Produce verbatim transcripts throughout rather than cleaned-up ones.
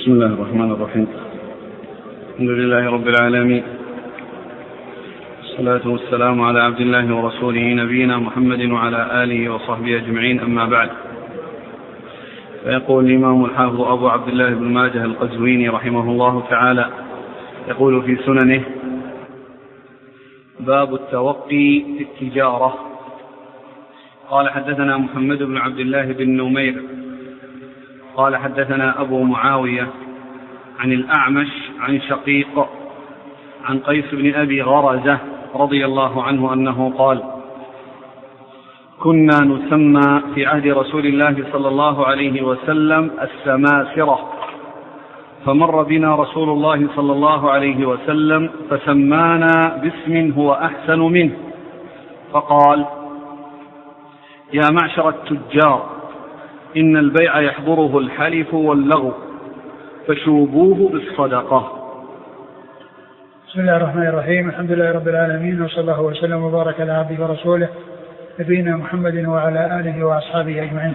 بسم الله الرحمن الرحيم. الحمد لله رب العالمين، والصلاة والسلام على عبد الله ورسوله نبينا محمد وعلى آله وصحبه أجمعين، أما بعد. فيقول الإمام الحافظ أبو عبد الله بن ماجه القزويني رحمه الله تعالى، يقول في سننه: باب التوقي في التجارة. قال: حدثنا محمد بن عبد الله بن نمير قال: حدثنا أبو معاوية عن الأعمش عن شقيق عن قيس بن أبي غرزة رضي الله عنه أنه قال: كنا نسمى في عهد رسول الله صلى الله عليه وسلم السماسرة، فمر بنا رسول الله صلى الله عليه وسلم فسمانا باسم هو أحسن منه، فقال: يا معشر التجار، إن البيع يحضره الحلف واللغو، فشوبوه بالصدقة. بسم الله الرحمن الرحيم. الحمد لله رب العالمين، وصلى الله وسلم وبارك على عبده ورسوله نبينا محمد وعلى آله وأصحابه أجمعين.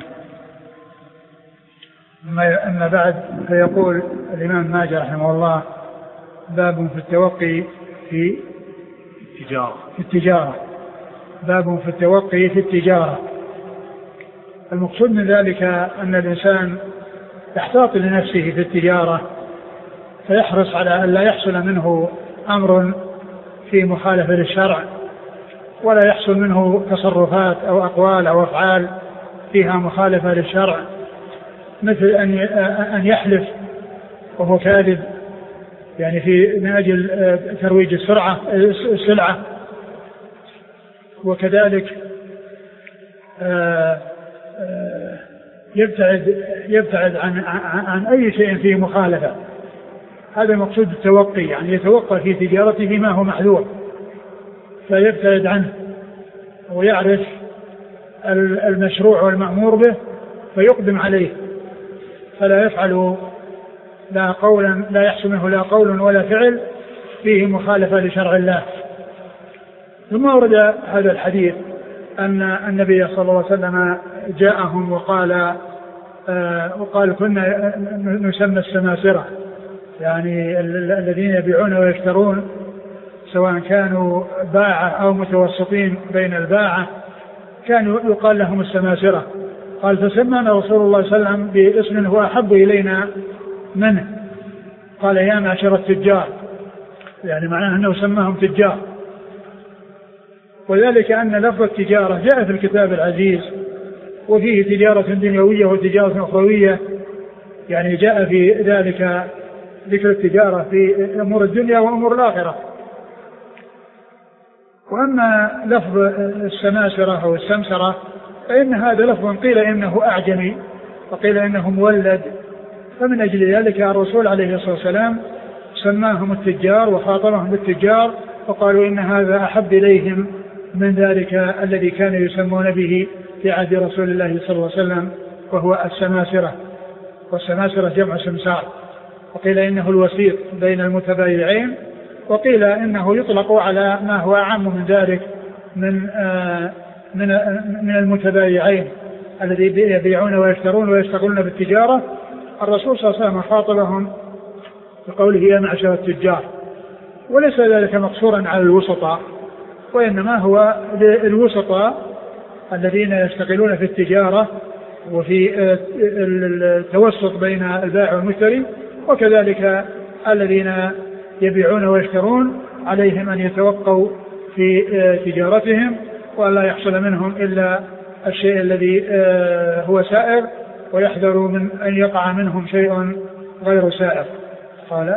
أما بعد، فيقول الإمام ماجه رحمه الله: باب في التوقي في التجارة. في التجارة باب في التوقي في التجارة. المقصود من ذلك أن الإنسان يحتاط لنفسه في التجارة، فيحرص على أن لا يحصل منه أمر في مخالفة للشرع، ولا يحصل منه تصرفات أو أقوال أو أفعال فيها مخالفة للشرع، مثل أن يحلف وهو كاذب، يعني في من أجل ترويج السرعة السلعة، وكذلك يبتعد يبتعد عن عن أي شيء فيه مخالفة. هذا المقصود بالتوقي، يعني يتوقع في تجارته ما هو محذور، فيبتعد عنه ويعرف المشروع والمأمور به فيقدم عليه، فلا يفعل لا قولا لا يحصل منه لا قول ولا فعل فيه مخالفة لشرع الله. ثم ورد هذا الحديث أن النبي صلى الله عليه وسلم جاءهم وقال آه وقال كنا نسمى السماسرة، يعني الذين يبيعون ويشترون، سواء كانوا باعة أو متوسطين بين الباعة، كانوا يقال لهم السماسرة. قال: فسمانا رسول الله صلى الله عليه وسلم باسم هو أحب إلينا منه، قال: يا معشر التجار، يعني معناه أنه سماهم تجار. وذلك أن لفظ التجارة جاء في الكتاب العزيز، وفيه تجارة دنيوية وتجارة أخروية، يعني جاء في ذلك ذكر التجارة في أمور الدنيا وأمور الآخرة. وأما لفظ السماسرة أو السمسرة فإن هذا لفظ قيل إنه أعجمي وقيل إنه مولد، فمن أجل ذلك الرسول عليه الصلاة والسلام سماهم التجار وخاطبهم بالتجار، وقالوا إن هذا أحب إليهم من ذلك الذي كانوا يسمون به في عهد رسول الله صلى الله عليه وسلم، وهو السماسرة. والسماسرة جمع سمسار، وقيل إنه الوسيط بين المتبايعين، وقيل إنه يطلق على ما هو أعم من ذلك من آه من من المتبايعين الذي يبيعون ويشترون ويشتغلون بالتجارة. الرسول صلى الله عليه وسلم خاطبهم بقوله: يا معشر التجار. وليس ذلك مقصورا على الوسطاء، وإنما هو للوسطاء الذين يشتغلون في التجارة وفي التوسط بين البائع والمشتري، وكذلك الذين يبيعون ويشترون عليهم أن يتوقوا في تجارتهم، ولا يحصل منهم إلا الشيء الذي هو سائر، ويحذروا من أن يقع منهم شيء غير سائر. قال: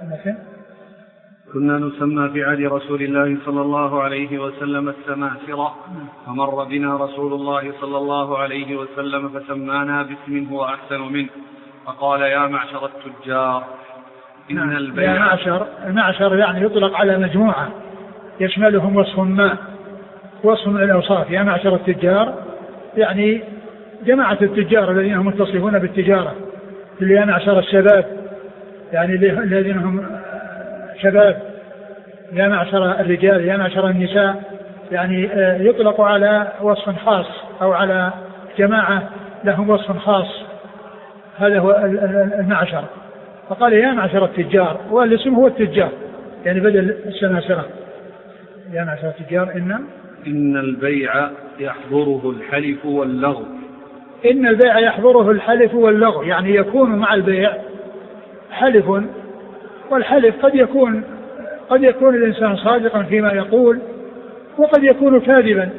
كنا نسمى في عهد رسول الله صلى الله عليه وسلم السماسرة، فمر بنا رسول الله صلى الله عليه وسلم فسمانا باسم هو أحسن منه، فقال: يا معشر التجار، إن البيع. يا معشر، المعشر يعني يطلق على مجموعة يشملهم وصف ما، وصف من الأوصاف. يا معشر التجار يعني جماعة التجار الذين هم متصفون بالتجارة. يا معشر الشباب يعني الذين هم شباب. يا معشر الرجال، يا معشر النساء، يعني يطلق على وصف خاص أو على جماعة لهم وصف خاص. هذا هو المعشر. فقال يا معشر التجار، والاسم هو التجار يعني بدل السماسرة. يا معشر التجار إن إن البيع يحضره الحلف واللغو. إن البيع يحضره الحلف واللغو، يعني يكون مع البيع حلف، والحلف قد يكون قد يكون الإنسان صادقا فيما يقول وقد يكون كاذبا،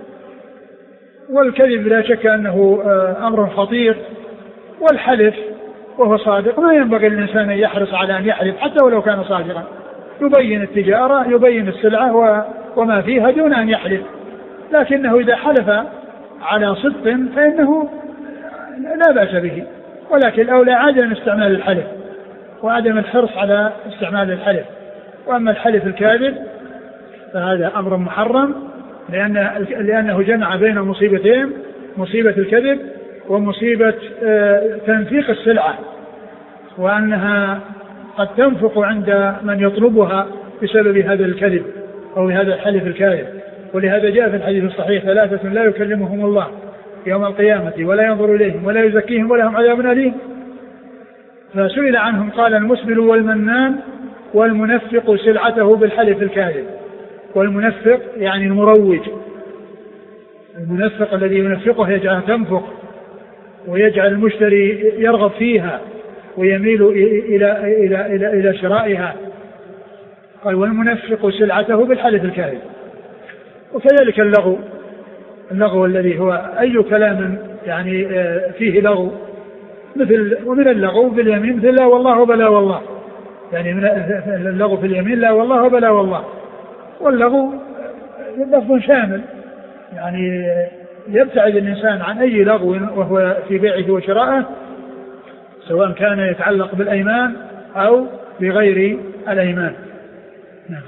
والكذب لا شك أنه أمر خطير، والحلف وهو صادق ما ينبغي للإنسان أن يحرص على أن يحلف حتى ولو كان صادقا، يبين التجارة يبين السلعة وما فيها دون أن يحلف، لكنه إذا حلف على صدق فإنه لا بأس به، ولكن الأولى عدم استعمال الحلف وعدم الحرص على استعمال الحلف. وأما الحلف الكاذب فهذا أمر محرم، لأن لأنه جمع بين مصيبتين، مصيبة الكذب ومصيبة تنفيق السلعة، وأنها قد تنفق عند من يطلبها بسبب هذا الكذب أو هذا الحلف الكاذب. ولهذا جاء في الحديث الصحيح ثلاثة لا يكلمهم الله يوم القيامة ولا ينظر إليهم ولا يزكيهم ولهم عذاب أليم. فسئل عنهم قال المسبل والمنان والمنفق سلعته بالحلف الكاذب. والمنفق يعني المروج، المنفق الذي ينفقه يجعلها تنفق ويجعل المشتري يرغب فيها ويميل إلى, إلى, إلى, إلى شرائها. قال والمنفق سلعته بالحلف الكاذب. وكذلك اللغو، اللغو الذي هو أي كلام يعني فيه لغو، مثل ومن اللغو باليمين مثل لا والله بلا والله، يعني من اللغو في اليمين لا والله بلا والله. واللغو لفظ شامل، يعني يبتعد الإنسان عن أي لغو وهو في بيعه وشرائه، سواء كان يتعلق بالأيمان أو بغير الأيمان. نعم.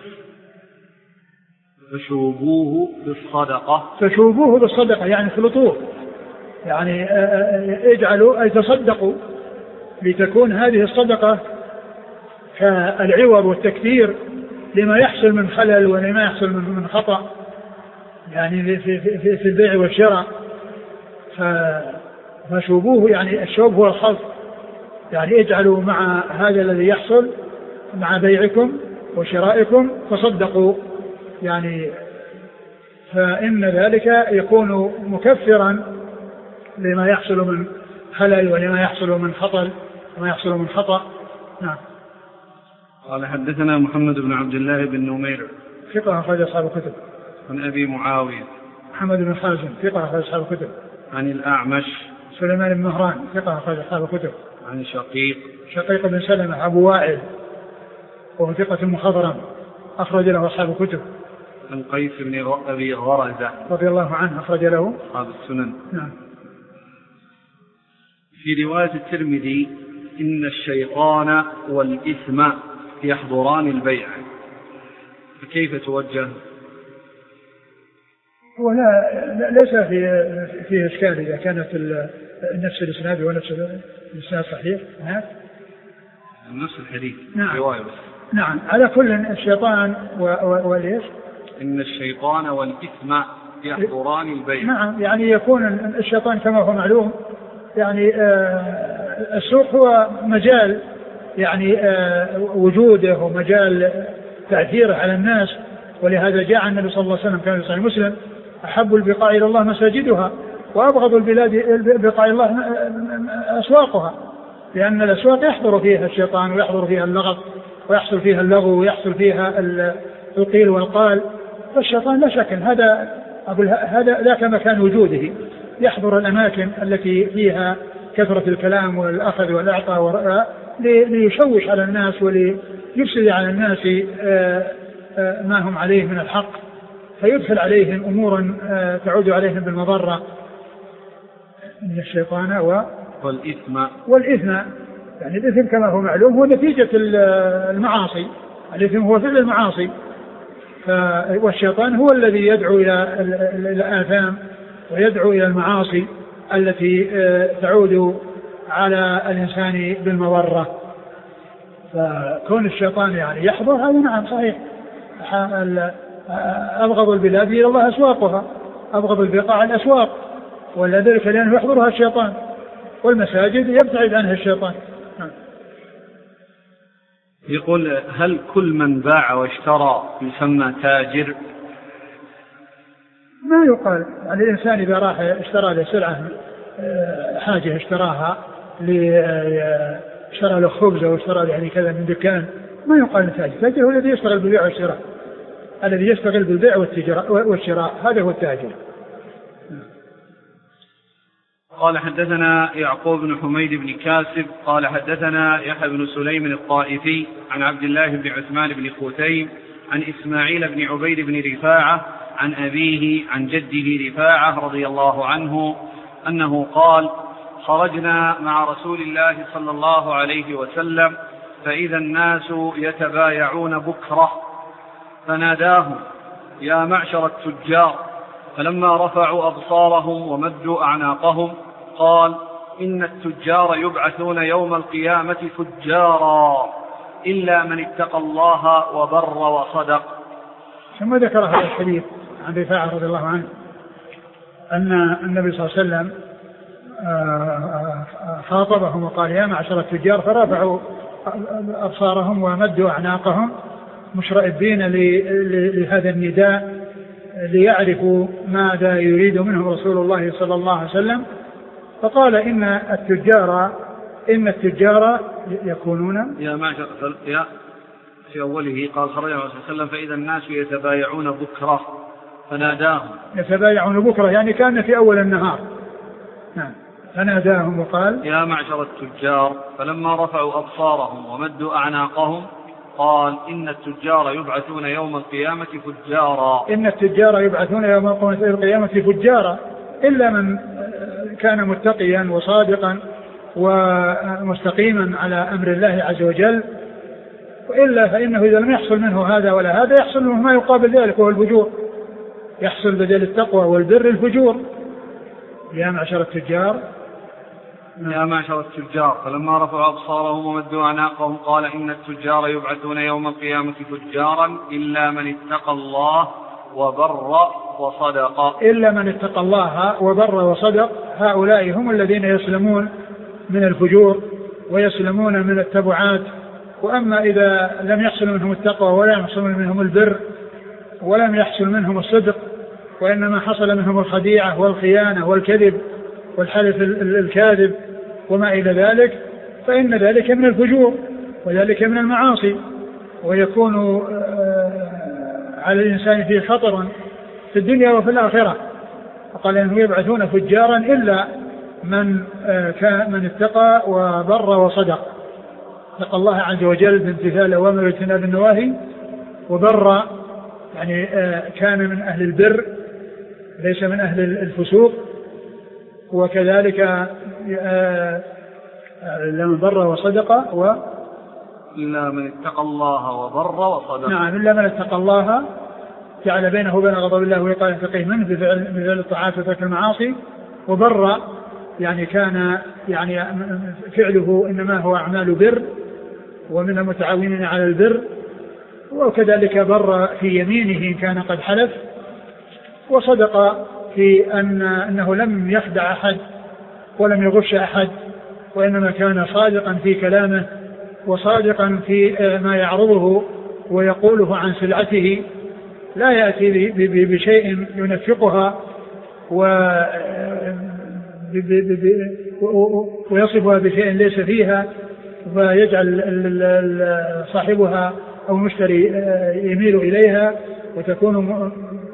فشوبوه بالصدقة. فشوبوه بالصدقة يعني خلطوه، يعني اجعلوا أي تصدقوا لتكون هذه الصدقة كالعوض والتكثير لما يحصل من خلل ولما يحصل من خطأ يعني في, في, في, في البيع والشراء. فشوبوه يعني الشوب هو الخلط، يعني اجعلوا مع هذا الذي يحصل مع بيعكم وشرائكم تصدقوا، يعني فإن ذلك يكون مكفرا لما يحصل من خلل ولما يحصل من خطأ وما يحصل من خطأ. نعم. قال حدثنا محمد بن عبد الله بن نمير ثقة أخرج أصحاب الكتب. عن أبي معاوية محمد بن خازم ثقة أخرج أصحاب الكتب. عن الأعمش سليمان بن مهران ثقة أخرج أصحاب الكتب. عن شقيق شقيق بن سلمة أبو وائل وهو ثقة مخضرم أخرج له أصحاب الكتب. عن قيس بن أبي غرزة رضي الله عنه أخرج له أصحاب السنن. نعم. في رواية الترمذي إن الشيطان والإثم يحضران البيع، فكيف توجه؟ ولا ليس في فيه إشكال إذا كانت نفس الإسناد ونفس الإسناد صحيح. نعم. نفس الحديث. نعم. رواية بس. نعم. على كل الشيطان وليش؟ إن الشيطان والإثم يحضران البيع. نعم، يعني يكون الشيطان كما هو معلوم، يعني السوق هو مجال يعني وجوده ومجال تأثيره على الناس، ولهذا جاء النبي صلى الله عليه وسلم كان في صحيح مسلم أحب البقاع إلى الله مساجدها وأبغض البلاد البقاع إلى الله أسواقها، لأن الأسواق يحضر فيها الشيطان ويحضر فيها اللغط ويحصل فيها اللغو ويحصل فيها القيل والقال. فالشيطان لا شك هذا أقول هذا ذاك مكان وجوده، يحضر الأماكن التي فيها كثرة الكلام والأخذ والأعطاء والرأى ليشوش على الناس وليفسد على الناس ما هم عليه من الحق، فيدخل عليهم أمورا تعود عليهم بالمضرة من الشيطان و والإثم. والإثم يعني الإثم كما هو معلوم هو نتيجة المعاصي، الإثم هو فعل المعاصي، والشيطان هو الذي يدعو إلى الآثام ويدعو إلى المعاصي التي تعود على الإنسان بالمضرة. فكون الشيطان يعني يحضر هذا نعم صحيح. أبغض البلاد إلى الله أسواقها، أبغض البقاع الأسواق، ولذلك لأنه يحضرها الشيطان، والمساجد يبتعد عنها الشيطان. يقول هل كل من باع واشترى يسمى تاجر؟ ما يقال يعني الإنسان إذا راح اشترى له سلعة حاجة اشتراها اشترى له خبز أو اشترى له يعني كذا من دكان ما يقال تاجر. التاجر هو الذي يشتغل بالبيع والشراء، الذي يشتغل بالبيع والشراء هذا هو التاجر. قال حدثنا يعقوب بن حميد بن كاسب قال حدثنا يحيى بن سليم الطائفي عن عبد الله بن عثمان بن خوتيم عن إسماعيل بن عبيد بن رفاعة عن أبيه عن جده رفاعة رضي الله عنه أنه قال خرجنا مع رسول الله صلى الله عليه وسلم فإذا الناس يتبايعون بكرة فناداهم يا معشر التجار، فلما رفعوا أبصارهم ومدوا أعناقهم قال إن التجار يبعثون يوم القيامة فجارا إلا من اتقى الله وبر وصدق. ثم ذكر هذا الحديث عن رفاعة رضي الله عنه أن النبي صلى الله عليه وسلم خاطبهم وقال يا معشر التجار، فرفعوا أبصارهم ومدوا أعناقهم مشرئبين لهذا النداء ليعرفوا ماذا يريد منهم رسول الله صلى الله عليه وسلم. فقال إن التجار إن التجار يكونون يا معشر يا في أوله قال خرج الرسول صلى الله عليه وسلم فإذا الناس يتبايعون بكرة فناداهم يتبايعون بكرة يعني كان في أول النهار. نعم. فناداهم وقال يا معشر التجار، فلما رفعوا أبصارهم ومدوا أعناقهم قال إن التجار يبعثون يوم القيامة فجارا إن التجار يبعثون يوم القيامة فجارا إلا من كان متقيا وصادقا ومستقيما على أمر الله عز وجل، وإلا فإنه إذا لم يحصل منه هذا ولا هذا يحصل منه ما يقابل ذلك وهو الفجور، يحصل بدل التقوى والبر الفجور. يا معشر التجار يا معشر التجار، فلما رفعوا أبصارهم ومدوا أعناقهم قال إن التجار يبعثون يوم القيامة فجارا إلا من اتقى الله وبر وصدق إلا من اتقى الله وبر وصدق. هؤلاء هم الذين يسلمون من الفجور ويسلمون من التبعات. وأما إذا لم يحصل منهم التقوى ولا يحصل منهم البر ولم يحصل منهم الصدق وإنما حصل منهم الخديعة والخيانة والكذب والحلف الكاذب وما إلى ذلك، فإن ذلك من الفجور وذلك من المعاصي، ويكون على الإنسان فيه خطر في الدنيا وفي الآخرة. فقال إنه يبعثون فجارا إلا من كان من اتقى وبر وصدق، اتقى الله عز وجل بامتثال الأوامر واجتناب النواهي، وبر يعني كان من أهل البر ليس من أهل الفسوق، وكذلك لمن بر وصدق و إلا من اتقى الله وبر وصدق. نعم إلا من اتقى الله جعل بينه وبين غضب الله ويقال يتقيه منه بفعل الطاعات وترك المعاصي، وبر يعني كان يعني فعله إنما هو أعمال بر ومن المتعاونين على البر، وكذلك بر في يمينه إن كان قد حلف، وصدق في أن أنه لم يخدع أحد ولم يغش أحد، وإنما كان صادقا في كلامه وصادقا في ما يعرضه ويقوله عن سلعته، لا يأتي بشيء ينفقها ويصفها بشيء ليس فيها فيجعل صاحبها أو مشتري يميل إليها وتكون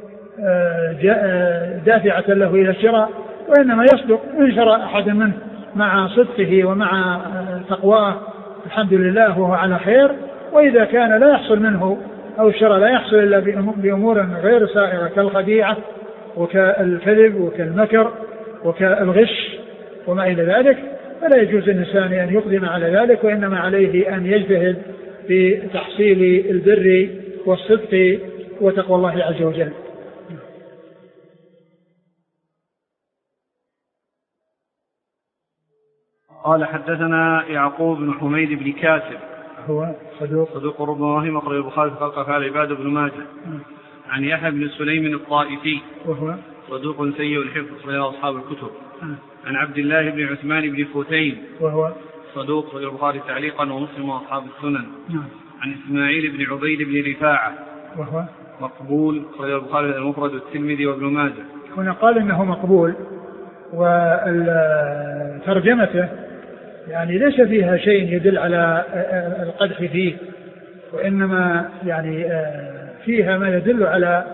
دافعة له إلى الشراء، وإنما يصدق إن شرى أحد منه مع صدقه ومع تقواه الحمد لله وهو على خير. وإذا كان لا يحصل منه أو الشراء لا يحصل إلا بأمور غير سائغة كالخديعة وكالكذب وكالمكر وكالغش وما إلى ذلك، فلا يجوز للإنسان أن يقدم على ذلك، وإنما عليه أن يجتهد في تحصيل البر والصدق وتقوى الله عز وجل. قال حدثنا يعقوب بن حميد بن كاسب هو صدوق صدوق ربما وهم أخرج البخاري في خلق أفعال العباد بن ماجه. عن يحيى بن سليم الطائفي وهو صدوق سيء الحفظ أخرجه أصحاب الكتب. عن عبد الله بن عثمان بن خوتيم وهو صدوق غير البخاري تعليقا ومسلم وأصحاب السنن. نعم. عن إسماعيل بن عبيد بن رفاعة وهو مقبول غير البخاري المفرد والترمذي وابن ماجه. هنا قال إنه مقبول، وترجمته يعني ليس فيها شيء يدل على القدح فيه، وإنما يعني فيها ما يدل على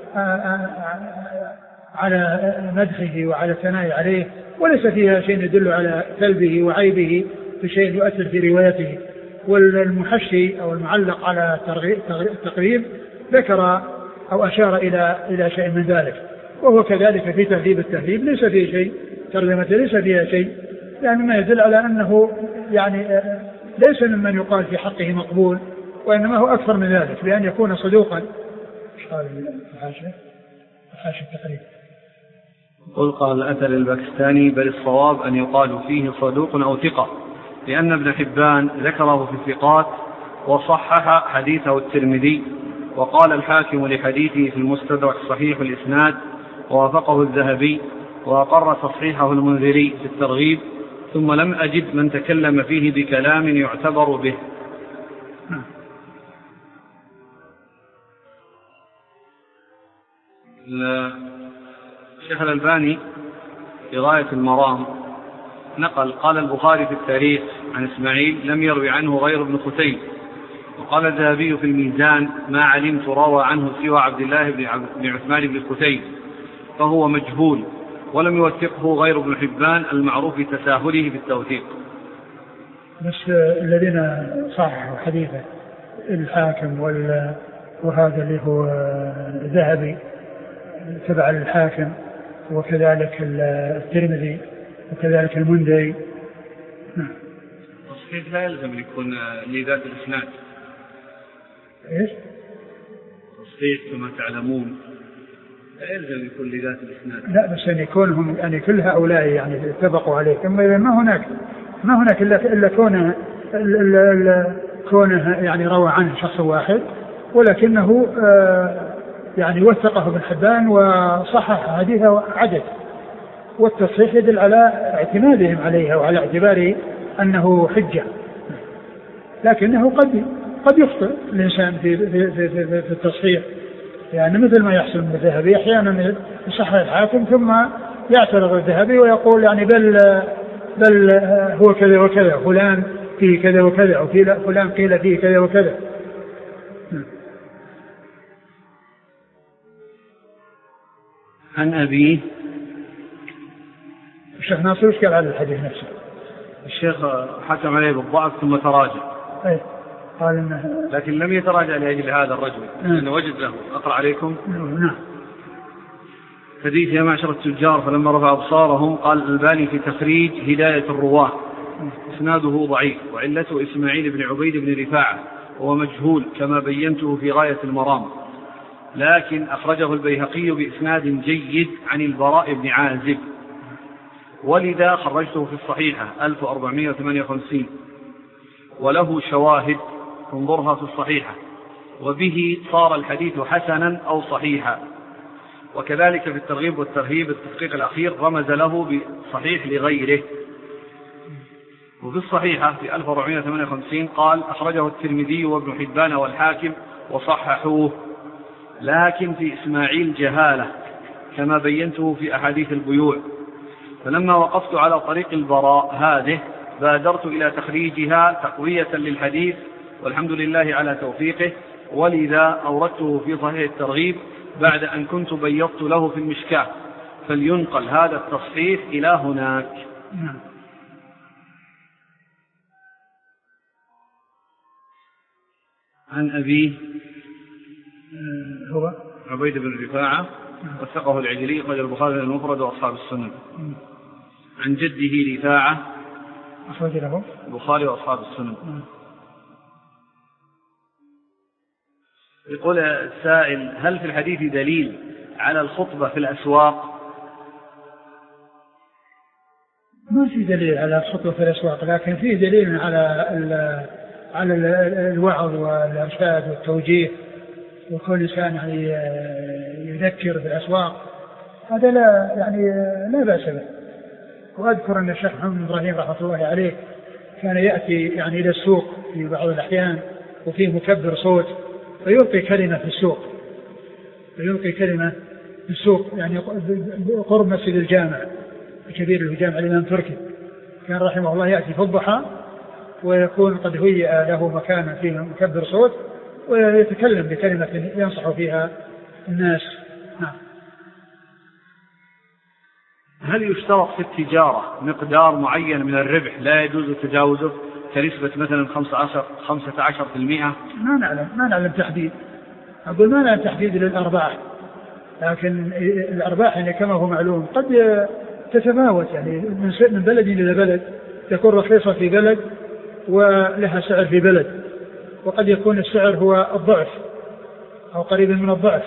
على مدحه وعلى الثناء عليه، وليس فيها شيء يدل على سلبه وعيبه في شيء يؤثر في روايته. والمحشي أو المعلق على التقريب ذكر أو أشار إلى إلى شيء من ذلك، وهو كذلك في تهذيب التهذيب ليس فيه شيء، ترجمته ليس فيها شيء، يعني ما يدل على أنه يعني ليس ممن يقال في حقه مقبول، وإنما هو أكثر من ذلك بأن يكون صدوقا. حاشية التقريب قل قال الأثر الباكستاني بل الصواب أن يقال فيه صدوق أو ثقة، لأن ابن حبان ذكره في الثقات وصحح حديثه الترمذي، وقال الحاكم لحديثه في المستدرك صحيح الإسناد، ووافقه الذهبي، وأقر تصحيحه المنذري في الترغيب، ثم لم أجد من تكلم فيه بكلام يعتبر به. الشيخ الألباني في غاية المرام نقل قال البخاري في التاريخ عن إسماعيل لم يروي عنه غير ابن ختيب، وقال الذهبي في الميزان ما علمت روى عنه سوى عبد الله بن عثمان بن ختيب، فهو مجهول، ولم يوثقه غير ابن حبان المعروف بتساهله في التوثيق. بس الذين صححوا حديثه الحاكم وهذا اللي هو الذهبي تبع الحاكم، وكذلك الترمذي، وكذلك المنذري. التصحيح لا يلزم يكون لذات الإسناد. إيش؟ التصحيح كما تعلمون لا يلزم يكون لذات الإسناد. لا، بس أن يكونهم يعني كل هؤلاء يعني اتفقوا عليه، ثم إذا ما هناك ما هناك إلا إلا كونه كونه يعني روى عنه شخص واحد، ولكنه آه يعني وثقه ابن حبان وصحح حديثه عدد، والتصحيح يدل على اعتمادهم عليها وعلى اعتبار أنه حجة، لكنه قد قد يخطئ الإنسان في, في, في, في, في التصحيح، يعني مثل ما يحصل من الذهبي أحيانا يصحح الحاكم ثم يعترض الذهبي ويقول يعني بل بل هو كذا وكذا، فلان فيه كذا وكذا، أو فلان قيل فيه كذا وكذا. عن أبيه الشيخ ناصر وش قال على الحديث نفسه؟ الشيخ حكم عليه بالضعف ثم تراجع. أي قال إنه لكن لم يتراجع لأجل هذا الرجل، لأنه وجد له. أقرأ عليكم. نعم. حديث يا معشر التجار فلما رفع أبصارهم قال الألباني في تخريج هداية الرواه إسناده ضعيف، وعلته إسماعيل بن عبيد بن رفاعة وهو مجهول كما بينته في غاية المرام، لكن أخرجه البيهقي بإسناد جيد عن البراء بن عازب، ولذا خرجته في الصحيحة ألف وأربعمائة وثمانية وخمسين، وله شواهد انظرها في الصحيحة، وبه صار الحديث حسنا أو صحيحا. وكذلك في الترغيب والترهيب التحقيق الأخير رمز له بصحيح لغيره. وفي الصحيحة في ألف وأربعمائة وثمانية وخمسين قال أخرجه الترمذي وابن حبان والحاكم وصححوه، لكن في إسماعيل جهالة كما بينته في أحاديث البيوع، فلما وقفت على طريق البراء هذه بادرت إلى تخريجها تقوية للحديث، والحمد لله على توفيقه، ولذا أوردته في صحيح الترغيب بعد أن كنت بيضت له في المشكاة، فلينقل هذا التصحيح إلى هناك. عن أبيه هو عبيد بن رفاعة وثقه العجلي أخرج البخاري المفرد وأصحاب السنن. عن جده رفاعة أخرج له البخاري وأصحاب السنن. يقول السائل هل في الحديث دليل على الخطبة في الأسواق؟ ما في دليل على الخطبة في الأسواق، لكن فيه دليل على على الوعظ والإرشاد والتوجيه، وكل إنسان يعني يذكر في الأسواق، هذا لا يعني لا بأس به. وأذكر أن الشيخ محمد بن إبراهيم رحمة الله عليه كان يأتي يعني إلى السوق في بعض الأحيان وفيه مكبر صوت فيلقي كلمة في السوق فيلقي كلمة في السوق يعني قرب مسجد الجامع الكبير اللي هو جامع الإمام تركي، كان رحمه الله يأتي في الضحى ويكون قد هيئ له مكانا فيه مكبر صوت ويتكلم بكلمة ينصح فيها الناس. نعم. هل يشترط في التجارة مقدار معين من الربح لا يجوز تجاوزه كنسبة مثلا خمسة عشر بالمئة؟ ما نعلم ما نعلم تحديد، أقول ما نعلم تحديد للأرباح، لكن الأرباح يعني كما هو معلوم قد تتفاوت يعني من بلد إلى بلد، تكون رخيصة في بلد ولها سعر في بلد، وقد يكون السعر هو الضعف أو قريب من الضعف،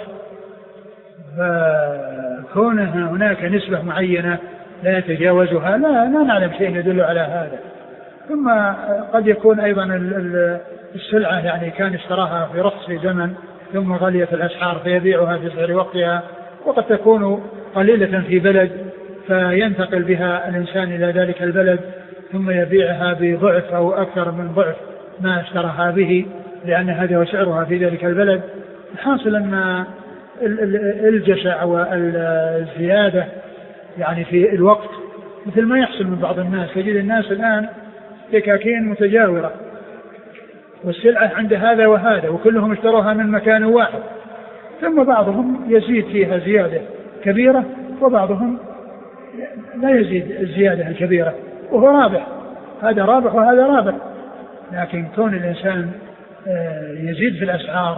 فكونها هناك نسبة معينة لا يتجاوزها لا لا نعلم شيء يدل على هذا. ثم قد يكون أيضا السلعة يعني كان اشتراها في رخص في زمن ثم غليت الأسعار فيبيعها في سعر وقتها، وقد تكون قليلة في بلد فينتقل بها الإنسان إلى ذلك البلد ثم يبيعها بضعف أو أكثر من ضعف ما اشتراها به لأن هذا هو سعرها في ذلك البلد. الحاصل أن الجشع والزيادة يعني في الوقت مثل ما يحصل من بعض الناس، تجد الناس الآن دكاكين متجاورة والسلعة عند هذا وهذا وكلهم اشتروها من مكان واحد، ثم بعضهم يزيد فيها زيادة كبيرة وبعضهم لا يزيد الزيادة الكبيرة وهو رابح، هذا رابح وهذا رابح. لكن كون الإنسان يزيد في الأسعار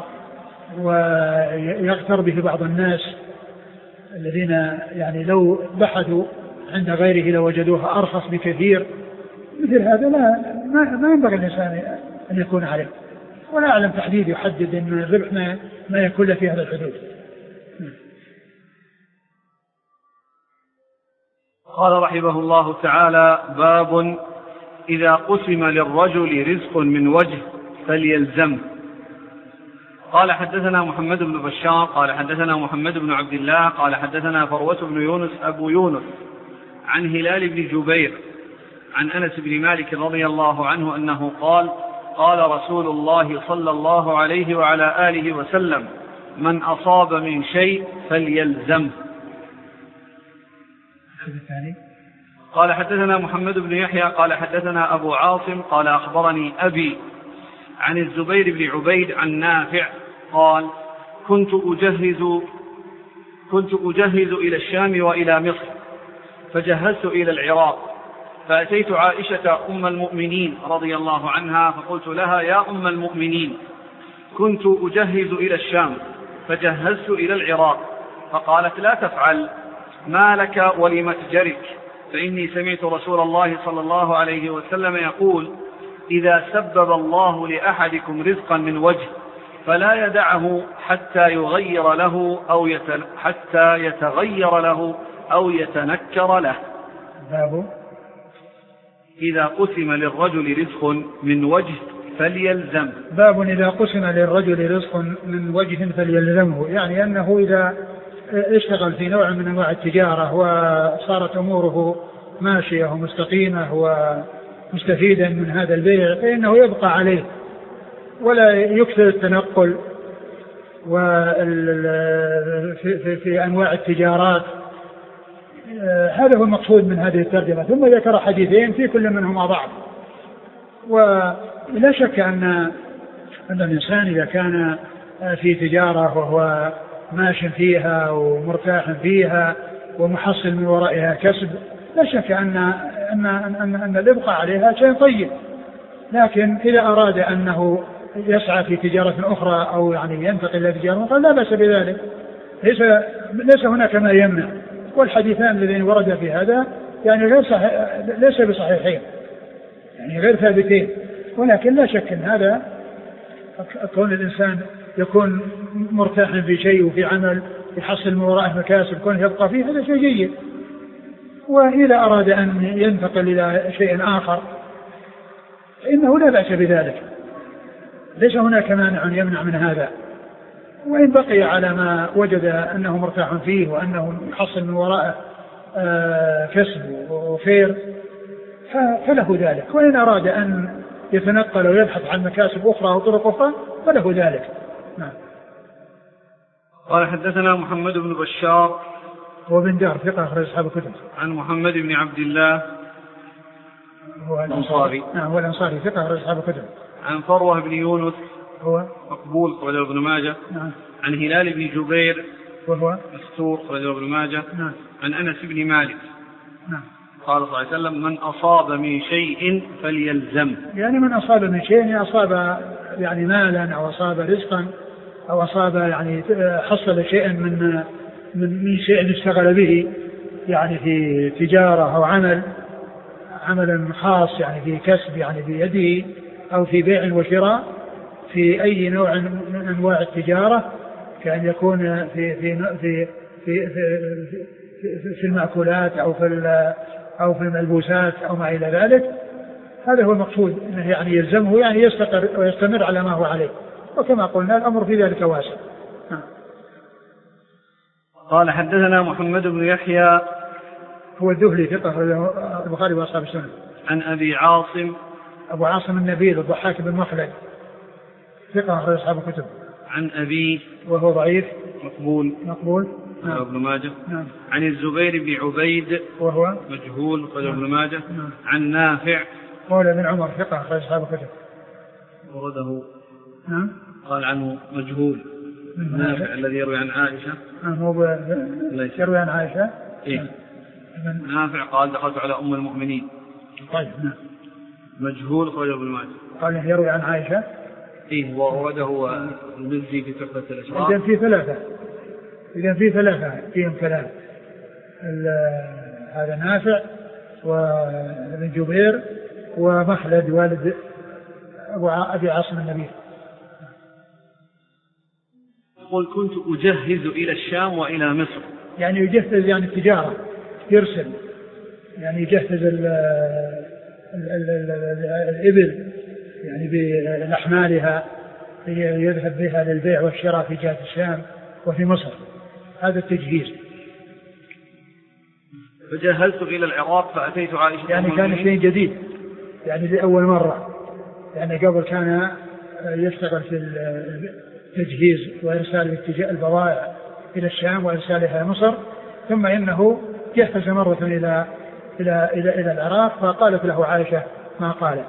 ويغتر به بعض الناس الذين يعني لو بحثوا عند غيره لوجدوها أرخص بكثير، مثل هذا لا ما ينبغي الإنسان أن يكون عليه، ولا أعلم تحديد يحدد أن الربح ما, ما يكون في هذا الحدود. قال رحمه الله تعالى: باب إذا قسم للرجل رزق من وجه فليلزم. قال حدثنا محمد بن بشار قال حدثنا محمد بن عبد الله قال حدثنا فروة بن يونس أبو يونس عن هلال بن جبير عن أنس بن مالك رضي الله عنه أنه قال: قال رسول الله صلى الله عليه وعلى آله وسلم: من أصاب من شيء فليلزم. قال حدثنا محمد بن يحيى قال حدثنا أبو عاصم قال أخبرني أبي عن الزبير بن عبيد عن نافع قال: كنت أجهز كنت أجهز إلى الشام وإلى مصر، فجهزت إلى العراق، فأتيت عائشة أم المؤمنين رضي الله عنها فقلت لها: يا أم المؤمنين، كنت أجهز إلى الشام فجهزت إلى العراق. فقالت: لا تفعل، ما لك ولمتجرك، فإني سمعت رسول الله صلى الله عليه وسلم يقول: إذا سبب الله لأحدكم رزقا من وجه فلا يدعه حتى يغير له أو يتن... حتى يتغير له أو يتنكر له. باب إذا قسم للرجل رزق من وجه فليلزم. باب إذا قسم للرجل رزق من وجه فليلزمه، يعني أنه إذا اشتغل في نوع من أنواع التجارة وصارت أموره ماشية ومستقيمة ومستفيدا من هذا البيع فإنه يبقى عليه ولا يكثر التنقل في أنواع التجارات. هذا هو المقصود من هذه الترجمة. ثم ذكر حديثين في كل منهما ضعف، ولا شك أن أن الإنسان إذا كان في تجارة وهو ماش فيها ومرتاح فيها ومحصل من ورائها كسب، لا شك أن أن أن أن الإبقاء عليها شيء طيب. لكن إذا أراد أنه يسعى في تجارة أخرى أو يعني ينتقل إلى تجارة أخرى لا بأس بذلك، ليس ليس هناك ما يمنع. والحديثان الذين ورد في هذا يعني غير صحيح، ليس بصحيحين، يعني غير ثابتين، ولكن لا شك أن هذا كون الإنسان يكون مرتاحا في شيء وفي عمل يحصل من وراءه مكاسب كون يبقى فيه هذا شيء جيد. وإذا أراد أن ينتقل إلى شيء آخر فإنه لا بأس بذلك، ليس هناك مانع يمنع من هذا. وإن بقي على ما وجد أنه مرتاح فيه وأنه يحصل من وراءه كسب وخير فله ذلك، وإن أراد أن يتنقل ويبحث عن مكاسب أخرى أو طرق أخرى فله ذلك. نعم. قال حدثنا محمد بن بشار وابن دار ثقة أخرج أصحاب الكتب. عن محمد بن عبد الله هو الأنصاري. نعم هو الأنصاري ثقة أخرج أصحاب الكتب. عن فروة بن يونس هو مقبول أخرجه ابن ماجه. نعم. عن هلال بن جبير وهو مستور أخرجه ابن ماجه. نعم. عن أنس بن مالك. نعم. قال صلى الله عليه وسلم من أصاب من شيء فليلزم، يعني من أصاب من شيء يعني أصاب يعني مالا أو أصاب رزقا أو أصاب يعني حصل شيئا من من من شيء اشتغل به يعني في تجارة أو عمل عمل خاص يعني في كسب يعني بيده أو في بيع وشراء في أي نوع من أنواع التجارة، كأن يكون في في في في في, في, في المأكولات أو في أو في الملبوسات أو ما إلى ذلك. هذا هو المقصود، إنه يعني يلزمه يعني يستقر ويستمر على ما هو عليه، وكما قلنا الأمر في ذلك واسع. قال حدثنا محمد بن يحيى هو الذهلي ثقة البخاري وأصحاب السنن. عن أبي عاصم أبو عاصم النبيل الضحاك بن مخلد ثقة أخرج أصحاب الكتب. عن أبي وهو ضعيف مقبول مقبول نعم. ابن ماجه. نعم. عن الزبير بن عبيد وهو مجهول أخرج ابن ماجه. نعم. عن نافع مولى بن عمر ثقة أخرج أصحاب الكتب. ورده نعم. قال عنه مجهول. نافع الذي يروي عن عائشة. نعم هو يروي عن عائشة. إيه؟ نعم. نافع قال دخلت على أم المؤمنين. طيب نعم. مجهول أخرج ابن ماجه. قال يروي عن عائشة. إيه وورده المزي في تحفة الأشراف. إذن في ثلاثة إذن في ثلاثة فيهم كلام، هذا نافع وابن جبير ومخلد والد أبي عاصم النبي. قل كنت أجهز إلى الشام وإلى مصر، يعني يجهز يعني التجارة، يرسل يعني يجهز ال ال ال ال الإبل يعني بأحمالها يذهب بها للبيع والشراء في جهة الشام وفي مصر، هذا التجهيز. فجهزت إلى العراق فأتيت عائشة يعني كان شيء جديد يعني لأول مرة، يعني قبل كان يشتغل في التجهيز وإرسال البضائع إلى الشام وإرسالها إلى مصر، ثم إنه جهز مرة إلى إلى إلى إلى العراق، فقالت له عائشة ما قالت.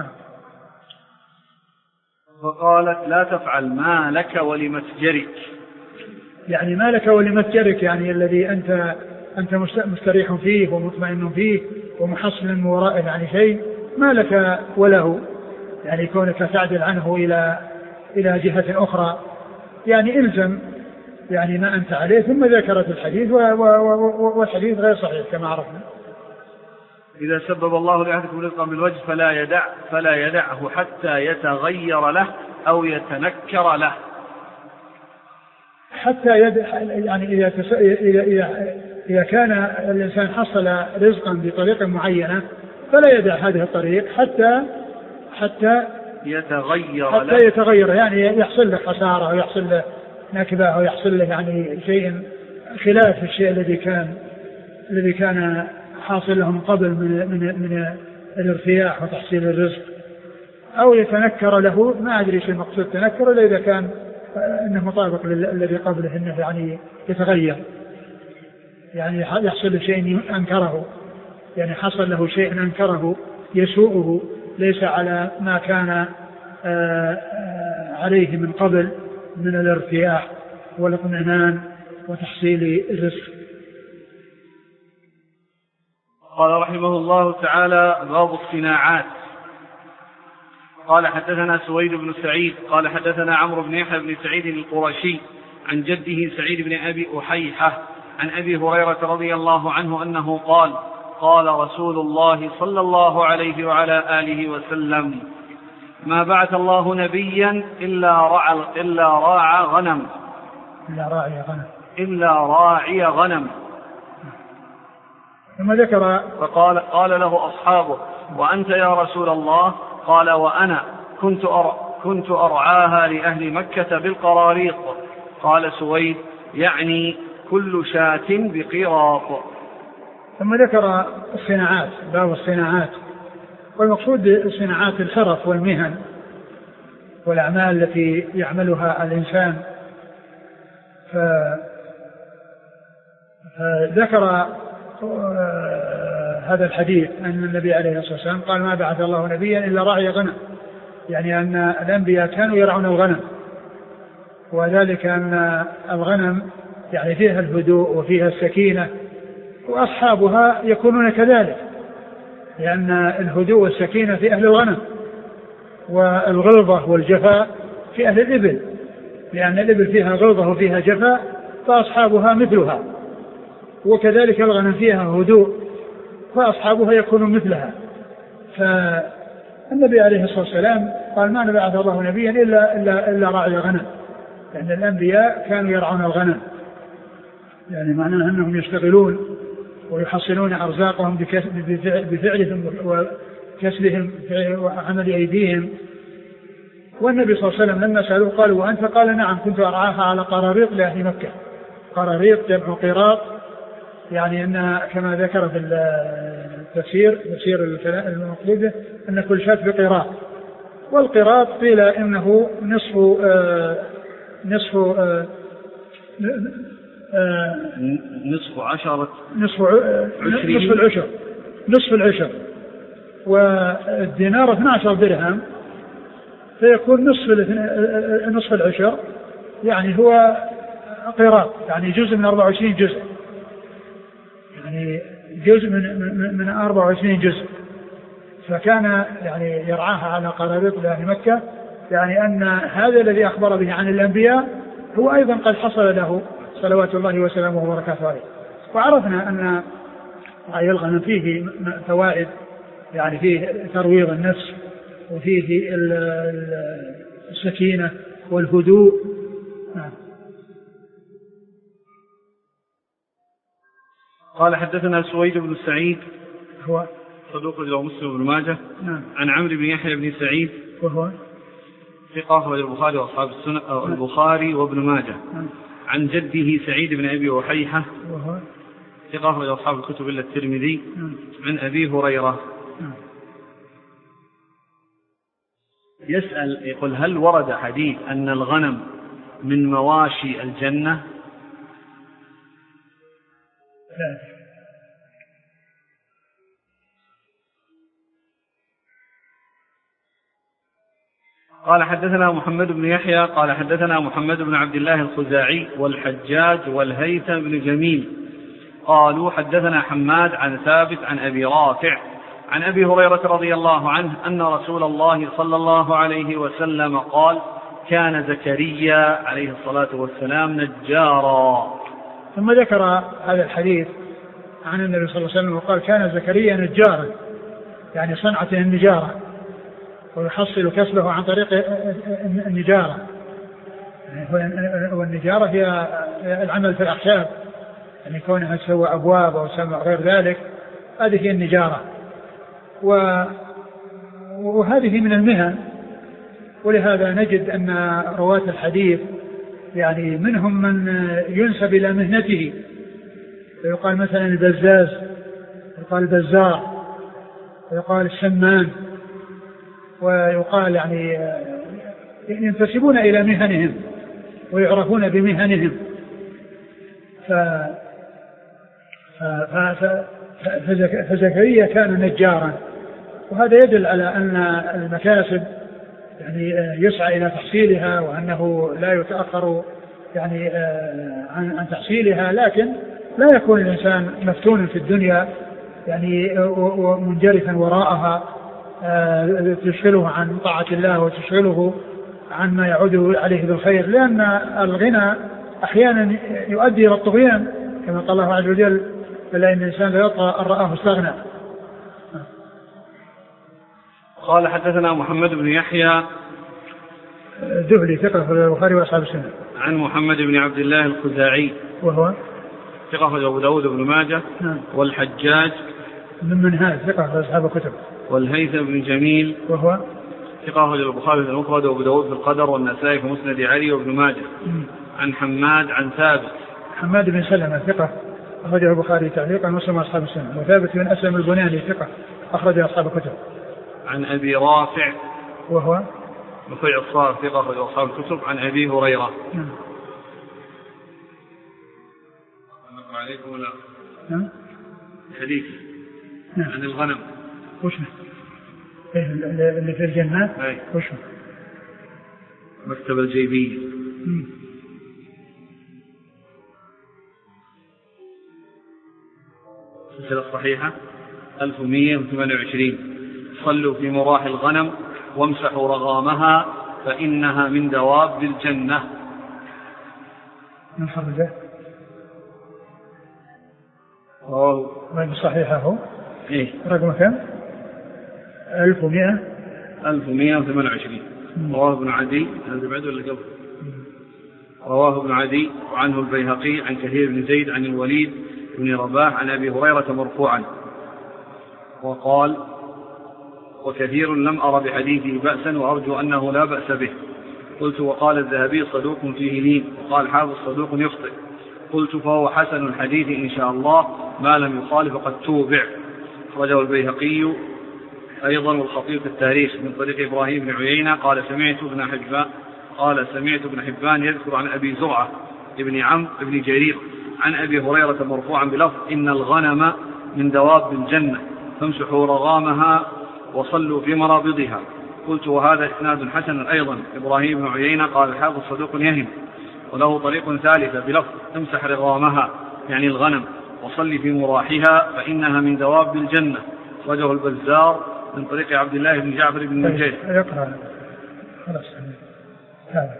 فقالت لا تفعل ما لك ولمتجرك، يعني ما لك ولمتجرك يعني الذي أنت أنت مستريح فيه ومطمئن فيه ومحصل من ورائه يعني شيء ما لك وله، يعني كونك تعدل عنه إلى إلى جهة أخرى، يعني إلزم يعني ما أنت عليه. ثم ذكرت الحديث والحديث غير صحيح كما عرفنا. إذا سبب الله لأحدكم رزقا بالوجه فلا يدع فلا يدعه حتى يتغير له أو يتنكر له. حتى يد يعني إذا, تس... إذا إذا كان الإنسان حصل رزقا بطريقة معينة فلا يدع هذه الطريق حتى حتى يتغير حتى له. يتغير يعني يحصل له خسارة أو يحصل له نكبة أو يحصل له يعني شيء خلاف الشيء الذي كان الذي كان حاصل لهم قبل من من من الارتياح وتحصيل الرزق، أو يتنكر له. ما أدري شو المقصود تنكر إلا إذا كان إنه مطابق للذي قبله، إنه يعني يتغير يعني يحصل له شيء أنكره، يعني حصل له شيء أنكره يسوءه ليس على ما كان عليه من قبل من الارتياح والاطمئنان وتحصيل الرزق. قال رحمه الله تعالى باب الصناعات. قال حدثنا سويد بن سعيد قال حدثنا عمرو بن يحيى بن سعيد القرشي عن جده سعيد بن أبي أحيحة عن أبي هريرة رضي الله عنه أنه قال قال رسول الله صلى الله عليه وعلى آله وسلم ما بعث الله نبيا إلا راعى إلا راعى غنم إلا راعي غنم إلا راعي غنم. ثم ذكر فقال قال له أصحابه وأنت يا رسول الله؟ قال وأنا كنت أر كنت أرعاها لأهل مكة بالقراريط. قال سويد يعني كل شاة بقيراط. ثم ذكر الصناعات، باب الصناعات والمقصود صناعات الحرف والمهن والأعمال التي يعملها الإنسان. فذكر هذا الحديث أن النبي عليه الصلاة والسلام قال ما بعث الله نبيا إلا راعي غنم، يعني أن الأنبياء كانوا يرعون الغنم، وذلك أن الغنم يعني فيها الهدوء وفيها السكينة، وأصحابها يكونون كذلك، لأن الهدوء والسكينة في أهل الغنم، والغلظة والجفاء في أهل الإبل، لأن الإبل فيها غلظة وفيها جفاء فأصحابها مثلها، وكذلك الغنم فيها هدوء فأصحابها يكونون مثلها. فالنبي عليه الصلاة والسلام قال ما بعث الله نبيا إلا, إلا, إلا راعي غنم، لأن الأنبياء كانوا يرعون الغنم، يعني معناه أنهم يشتغلون ويحصلون أرزاقهم بفعلهم وكسبهم وعمل أيديهم. والنبي صلى الله عليه وسلم لما سألوه قالوا وأنت؟ قال نعم كنت أرعاها على قراريط لأهل مكة. قراريط جمع قراط، يعني أن كما ذكر في التفسير تفسير المقلوبة أن كل شاة بقراط، والقراط قيل إنه نصف آه نصف آه آه نصف عشرة نصف نصف العشر نصف العشر والدينار اثنا عشر درهم، فيكون نصف نصف العشر يعني هو قراط، يعني جزء من أربعة وعشرين جزء، يعني جزء من من أربعة وعشرين جزء. فكان يعني يرعاها على قراريط لأهل مكة، يعني أن هذا الذي أخبر به عن الأنبياء هو أيضا قد حصل له صلوات الله وسلامه وبركاته عليه. وعرفنا أن رعي الغنم فيه فوائد، يعني فيه ترويض النفس، وفيه السكينة والهدوء. قال حدثنا سويد بن سعيد هو صدوق له مسلم بن ماجه نعم. عن عمرو بن يحيى بن سعيد وهو ثقة البخاري وأصحاب السنة أو البخاري وابن ماجه نعم. عن جده سعيد بن أبي وحيحة وهو ثقة أصحاب الكتب إلا الترمذي نعم. عن أبي هريرة نعم. يسأل يقول هل ورد حديث أن الغنم من مواشي الجنة؟ لا. قال حدثنا محمد بن يحيى قال حدثنا محمد بن عبد الله الخزاعي والحجاج والهيثم بن جميل قالوا حدثنا حماد عن ثابت عن أبي رافع عن أبي هريرة رضي الله عنه أن رسول الله صلى الله عليه وسلم قال كان زكريا عليه الصلاة والسلام نجارا. ثم ذكر هذا الحديث عن النبي صلى الله عليه وسلم وقال كان زكريا نجارا، يعني صنعته النجارة، ويحصل كسبه عن طريق النجارة. والنجارة هي العمل في الأخشاب، يعني كونها تسوى أبواب أو سمع غير ذلك، هذه هي النجارة. وهذه من المهن، ولهذا نجد أن رواة الحديث يعني منهم من ينسب إلى مهنته، فيقال مثلا البزاز، يقال البزار، ويقال السمان، ويقال يعني ينتسبون إلى مهنهم ويعرفون بمهنهم. ف... ف... ف... فزكريا كان نجارا، وهذا يدل على أن المكاسب يعني يسعى إلى تحصيلها، وأنه لا يتأخر يعني عن عن تحصيلها، لكن لا يكون الإنسان مفتونا في الدنيا يعني ومنجرفا وراءها تشغله عن طاعة الله وتشغله عن ما يعود عليه بالخير، لأن الغنى أحيانا يؤدي إلى الطغيان، كما قال الله عز وجل فلا إن الإنسان لا يطغى أن رآه استغنى. قال حدثنا محمد بن يحيى ذهلي ثقة في البخاري وأصحاب السنة عن محمد بن عبد الله الخزاعي وهو ثقة في أبو داود بن ماجه نعم. والحجاج من منهاج ثقة في أصحاب الكتب والهيثم بن جميل وهو ثقة في البخاري في المفرد وأبو داود في القدر والنسائي في مسند علي وابن ماجه م. عن حماد عن ثابت حماد بن سلمة ثقة أخرجه البخاري تعليقا ومسلم أصحاب السنة، وثابت بن أسلم البناني ثقة أخرجه أصحاب الكتب. عن أبي رافع وهو رفيع الصار ثقة أخرجه أصحاب الكتب عن أبي هريرة. نعم. نقرأ عليكم ولا نعم. حديث نعم. عن الغنم. وشو اللي في الجنة؟ وشو مكتبة الجيبية. السلسلة الصحيحة ألف ومئة وثمانية وعشرين. صلوا في مراح الغنم وامسحوا رغامها فإنها من دواب الجنة. من خرجه أوه ما صحيحة هو إيه رقم كم؟ ألف ومئة ألف ومئة وثمانية وعشرين. رواه ابن عدي. هذا بعد ولا قبل؟ رواه ابن عدي وعنه البيهقي عن كثير بن زيد عن الوليد بن رباح عن أبي هريرة مرفوعا وقال وكثير لم أر بحديثه بأسا وأرجو أنه لا بأس به. قلت وقال الذهبي صدوق فيه لين وقال حافظ صدوق يخطئ. قلت فهو حسن الحديث إن شاء الله ما لم يخالف قد توبع. أخرجه البيهقي أيضا والخطيب في التاريخ من طريق إبراهيم بن عيينة قال سمعت ابن حبان قال سمعت ابن حبان يذكر عن أبي زرعة ابن عم ابن جرير عن أبي هريرة مرفوعا بلفظ إن الغنم من دواب الجنة فامسحوا رغامها وصلوا في مرابضها. قلت وهذا إسناد حسن أيضا. إبراهيم بن عيينة قال الحافظ صدوق يهم وله طريق ثالثة بلفظ امسح رغامها يعني الغنم وصلي في مراحها فإنها من دواب الجنة. وجه البزار من طريق عبد الله بن جعفر بن نجيح. يقرأ خلاص هذا.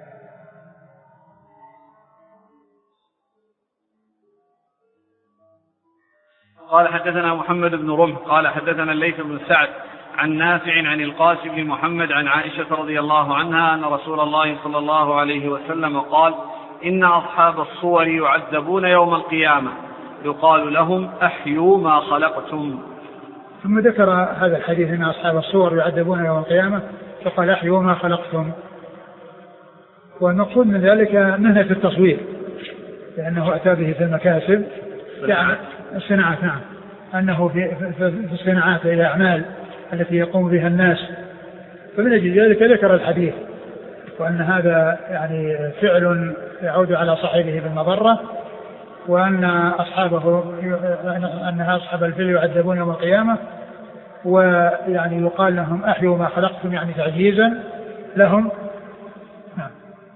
قال حدثنا محمد بن رمح قال حدثنا الليث بن سعد عن نافع عن القاسم بن محمد عن عائشة رضي الله عنها أن رسول الله صلى الله عليه وسلم قال إن أصحاب الصور يعذبون يوم القيامة يقال لهم أحيوا ما خلقتم. ثم ذكر هذا الحديث أن أصحاب الصور يعذبون يوم القيامة فقال أحيوا ما خلقتم. والمقصود من ذلك مهنة التصوير لأنه أتى به في المكاسب يعني الصناعات. نعم أنه في, في الصناعات إلى أعمال التي يقوم بها الناس. فمن أجل ذلك ذكر الحديث وأن هذا يعني فعل يعود على صاحبه بالمضرة وأن أصحابه أن أصحاب الفيل يعذبون يوم القيامة ويعني يقال لهم أحيوا ما خلقتم يعني تعجيزا لهم. نعم.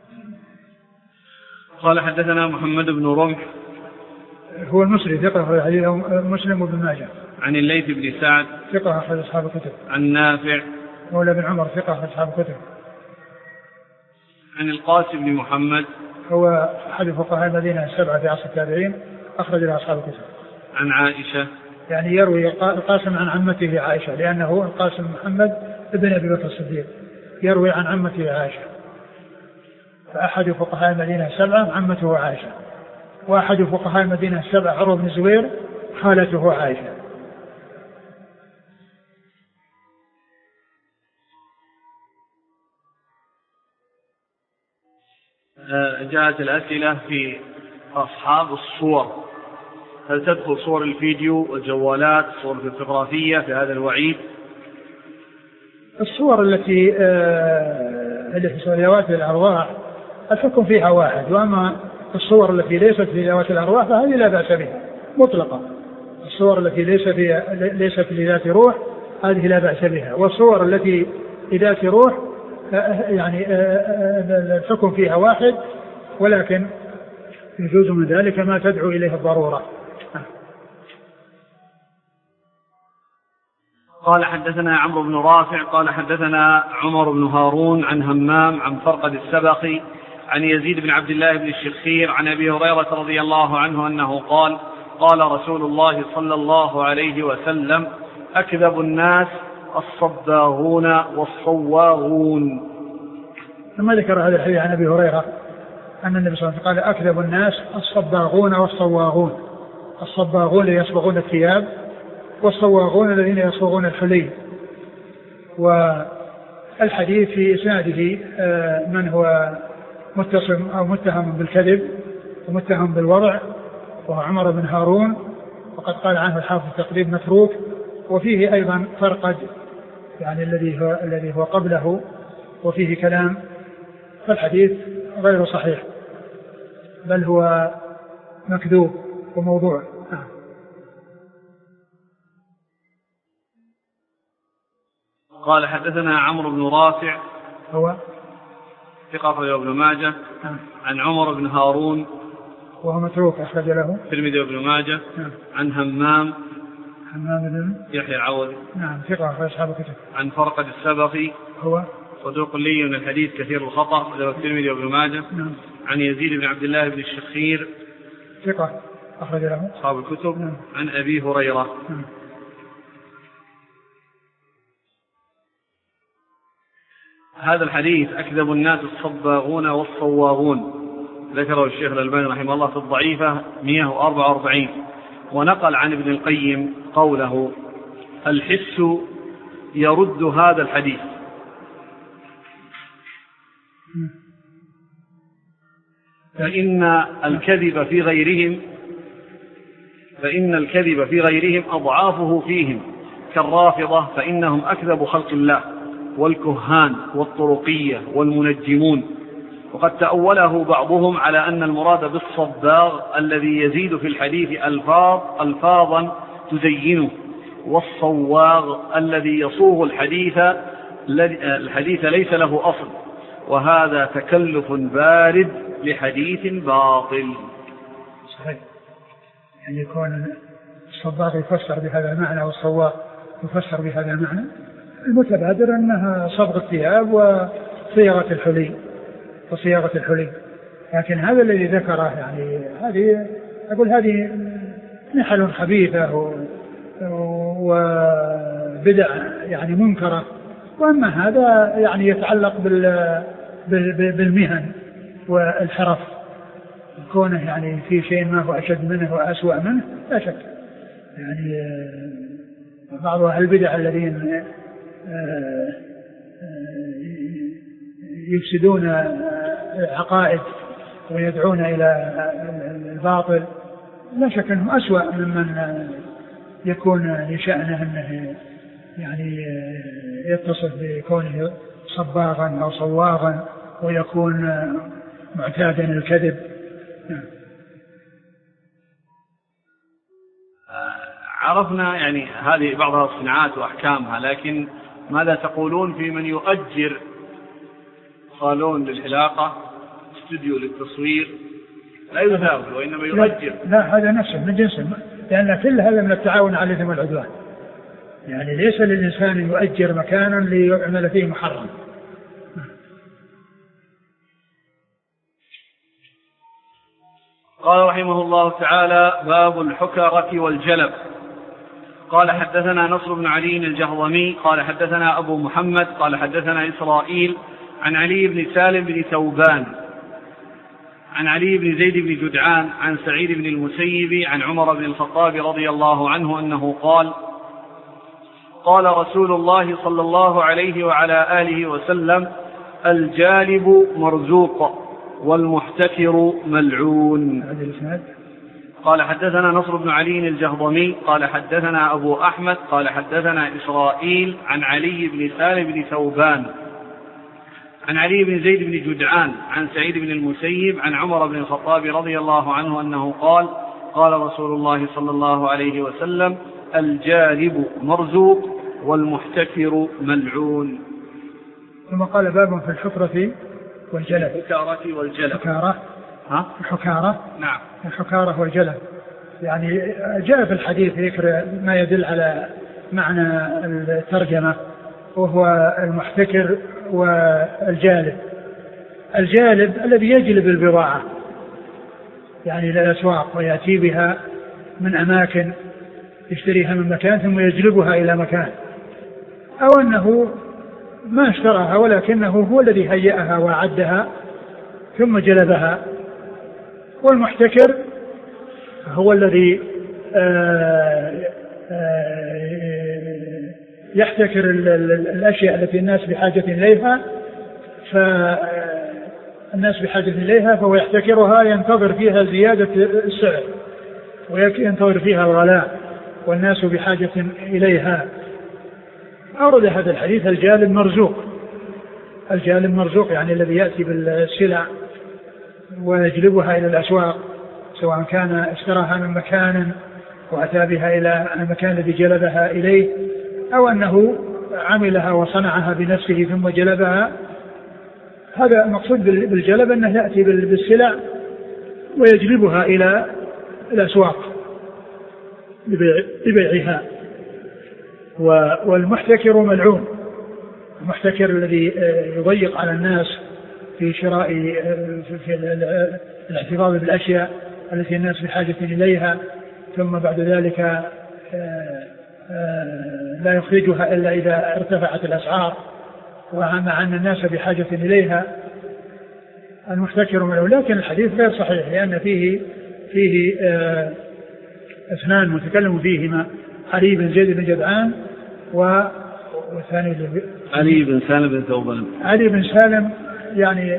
قال حدثنا محمد بن رمح هو المصري ثقة أخرج حديثه مسلم وابن ماجه. عن الليث بن سعد ثقة أخرج أصحاب الكتب. عن نافع مولى بن عمر ثقة أخرج أصحاب الكتب. عن القاسم بن محمد هو أحد فقهاء المدينة السبعة في عصر التابعين أخرج له أصحاب الكتب. عن عائشة يعني يروي القاسم عن عمته عائشة لأنه القاسم محمد ابن أبي بكر الصديق يروي عن عمته عائشة. فأحد فقهاء المدينة السبعة عمته عائشة وأحد فقهاء المدينة السبعة عروة بن الزبير خالته عائشة. جاءت الأسئلة في أصحاب الصور هل تدخل صور الفيديو والجوالات صور الفوتوغرافية في هذا الوعيد؟ الصور التي آه التي في ذوات الأرواح الحكم فيها واحد وأما الصور التي ليست في ذوات الأرواح فهذه لا بأس بها مطلقا. الصور التي ليست في ليست لذات روح هذه لا بأس بها والصور التي لذات روح يعني الحكم فيها واحد ولكن يجوز من ذلك ما تدعو إليه الضرورة. قال حدثنا عمرو بن رافع قال حدثنا عمر بن هارون عن همام عن فرقد السبقي عن يزيد بن عبد الله بن الشخير عن أبي هريرة رضي الله عنه أنه قال قال رسول الله صلى الله عليه وسلم أكذب الناس الصباغون والصواغون. ثم ذكر هذا الحديث عن أبي هريرة أن النبي صلى الله عليه وسلم قال أكذب الناس الصباغون والصواغون. الصباغون يصبغون الثياب والصواغون الذين يصبغون الحلي. والحديث في إسناده من هو متصم أو متهم بالكذب ومتهم بالوضع وهو عمر بن هارون وقد قال عنه الحافظ التقريب متروك. وفيه أيضا فرقد يعني الذي هو الذي هو قبله وفيه كلام، فالحديث غير صحيح بل هو مكذوب وموضوع. قال حدثنا عمرو بن رافع هو ثقة أخرجه ابن ماجه عن عمر بن هارون وهو متروك أخرج له الترمذي وابن ماجه عن همام همام بن يحيى العوضي نعم ثقة أخرج أصحاب الكتب عن فرقد السبخي هو صدوق لي من الحديث كثير الخطأ أخرجه الترمذي وابن ماجه نعم عن يزيد بن عبد الله بن الشخير ثقة أخرج له أصحاب الكتب نعم. عن أبي هريرة نعم. هذا الحديث أكذب الناس الصباغون والصواغون، ذكره الشيخ الألباني رحمه الله في الضعيفة مئة وأربعة وأربعين، ونقل عن ابن القيم قوله: الحس يرد هذا الحديث. فإن الكذب في غيرهم فإن الكذب في غيرهم أضعافه فيهم، كالرافضة فإنهم أكذب خلق الله، والكهان والطرقية والمنجمون. وقد تأوله بعضهم على أن المراد بالصباغ الذي يزيد في الحديث ألفاظ ألفاظا تزينه، والصواغ الذي يصوغ الحديث الحديث ليس له أصل، وهذا تكلف بارد لحديث باطل. صحيح، يعني يكون الصباغ يفسر بهذا المعنى والصواغ يفسر بهذا المعنى. المتبادر أنها صبغ الثياب وصياغة الحلي وصياغة الحلي، لكن هذا الذي ذكره يعني هذه أقول هذه نحل خبيثة وبدع يعني منكرة. وأما هذا يعني يتعلق بالمهن والحرف، كونه يعني في شيء ما هو أشد منه وأسوأ منه لا شك. يعني بعض أهل البدع الذين يفسدون العقائد ويدعون إلى الباطل لا شك أنهم أسوأ ممن يكون لشأنه أنه يعني يتصف بكونه صباغا أو صواغا ويكون معتادا الكذب. عرفنا يعني هذه بعضها الصناعات وأحكامها، لكن ماذا تقولون في من يؤجر صالون للحلاقة، استوديو للتصوير، لا يزاول وإنما يؤجر؟ لا، هذا نفسه من جنسه، لأن كل هذا من التعاون على الإثم والعدوان. يعني ليس للإنسان يؤجر مكانا ليعمل فيه محرم. قال رحمه الله تعالى: باب الحكرة والجلب. قال حدثنا نصر بن علي الجهضمي قال حدثنا أبو محمد قال حدثنا إسرائيل عن علي بن سالم بن ثوبان عن علي بن زيد بن جدعان عن سعيد بن المسيب عن عمر بن الخطاب رضي الله عنه أنه قال: قال رسول الله صلى الله عليه وعلى آله وسلم: الجالب مرزوق والمحتكر ملعون. قال حدثنا نصر بن علي الجهضمي قال حدثنا أبو أحمد قال حدثنا إسرائيل عن علي بن سالم بن ثوبان عن علي بن زيد بن جدعان عن سعيد بن المسيب عن عمر بن الخطاب رضي الله عنه أنه قال: قال رسول الله صلى الله عليه وسلم: الجالب مرزوق والمحتكر ملعون. ثم قال: باب في الحكرة والجلب. الحكارة والجلب. الحكارة ها؟ الحكارة نعم. الحكارة والجلب، يعني جاء في الحديث ذكر ما يدل على معنى الترجمة، وهو المحتكر والجالب. الجالب الذي يجلب البضاعة يعني إلى الأسواق ويأتي بها من أماكن، يشتريها من مكان ثم يجلبها إلى مكان، أو أنه ما اشتراها ولكنه هو الذي هيئها وأعدها ثم جلبها. والمحتكر هو الذي يحتكر الأشياء التي الناس بحاجة إليها، فالناس بحاجة إليها فهو يحتكرها، ينتظر فيها زيادة السعر وينتظر فيها الغلاء والناس بحاجة إليها. أورد هذا الحديث الجالب مرزوق، الجالب مرزوق يعني الذي يأتي بالسلع ويجلبها إلى الأسواق، سواء كان اشتراها من مكان وأتى بها إلى المكان الذي جلبها إليه، أو أنه عملها وصنعها بنفسه ثم جلبها. هذا المقصود بالجلب أنه يأتي بالسلع ويجلبها إلى الأسواق لبيعها. والمحتكر ملعون، المحتكر الذي يضيق على الناس في شراء في الاحتفاظ بالأشياء التي الناس بحاجة إليها، ثم بعد ذلك لا يخرجها إلا إذا ارتفعت الأسعار ومع أن الناس بحاجة إليها. المحتكر ملعون. لكن الحديث غير صحيح لأن فيه فيه اثنان متكلم فيهما، علي بن زيد بن جدعان والثاني علي بن سالم بن ثوبان. علي بن سالم يعني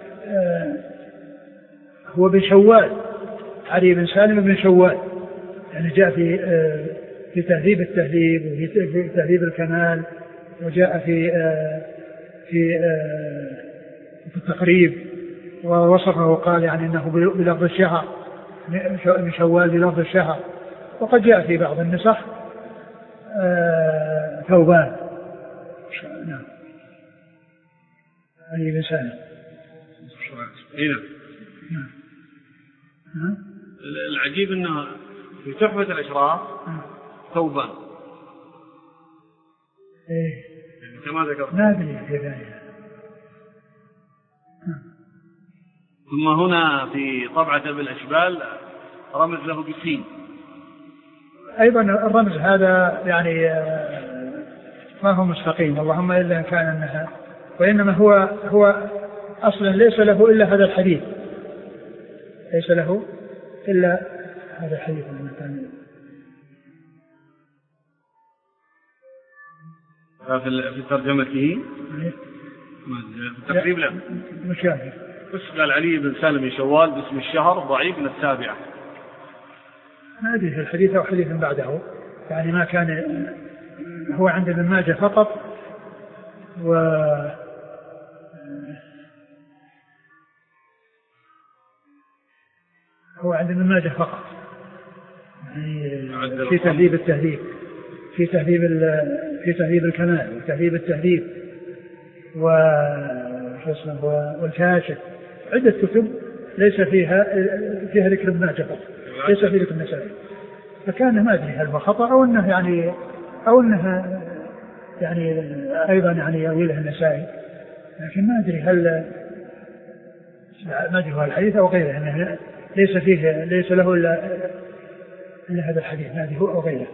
هو بن شوال، علي بن سالم بن شوال، يعني جاء في في تهذيب التهذيب وفي تهذيب الكمال، وجاء في في في التقريب ووصفه وقال يعني انه بلفظ الشهر، من شوال بلفظ الشهر. وقد جاء في بعض النسخ ثوبان. نعم. علي بن سالم. نعم. العجيب انه في تحفة الاشراف ثوبان. ايه كما ذكرت. ما ادري كيف يعني. ثم هنا في طبعة بالاشبال رمز له بسين. ايضا الرمز هذا يعني ما هو مستقيم، اللهم الا ان كان انها، وانما هو هو اصلا ليس له الا هذا الحديث، ليس له الا هذا الحديث المثاني. في ترجمته تقريبا لا مشاهد بس قال علي بن سالم بن شوال باسم الشهر ضعيف من السابعة. ما أدري في الحديث أو حديث بعده، يعني ما كان هو عند ابن ماجه فقط، و هو عند ابن ماجه فقط يعني في تهذيب التهذيب، في تهذيب في تهذيب الكمال وتهذيب التهذيب والكاشف، عدة كتب ليس فيها فيها ذكر ابن ماجه فقط، ليس في ذكر النسائي. فكان ما أدري هل هو خطأ أو أنه يعني أو أنه يعني أيضا يعني يرويه النسائي، لكن ما أدري هل ما أدري هو الحديث أو غيره، أنه ليس فيه ليس له إلا إلا هذا الحديث، ما أدري هو أو غيره.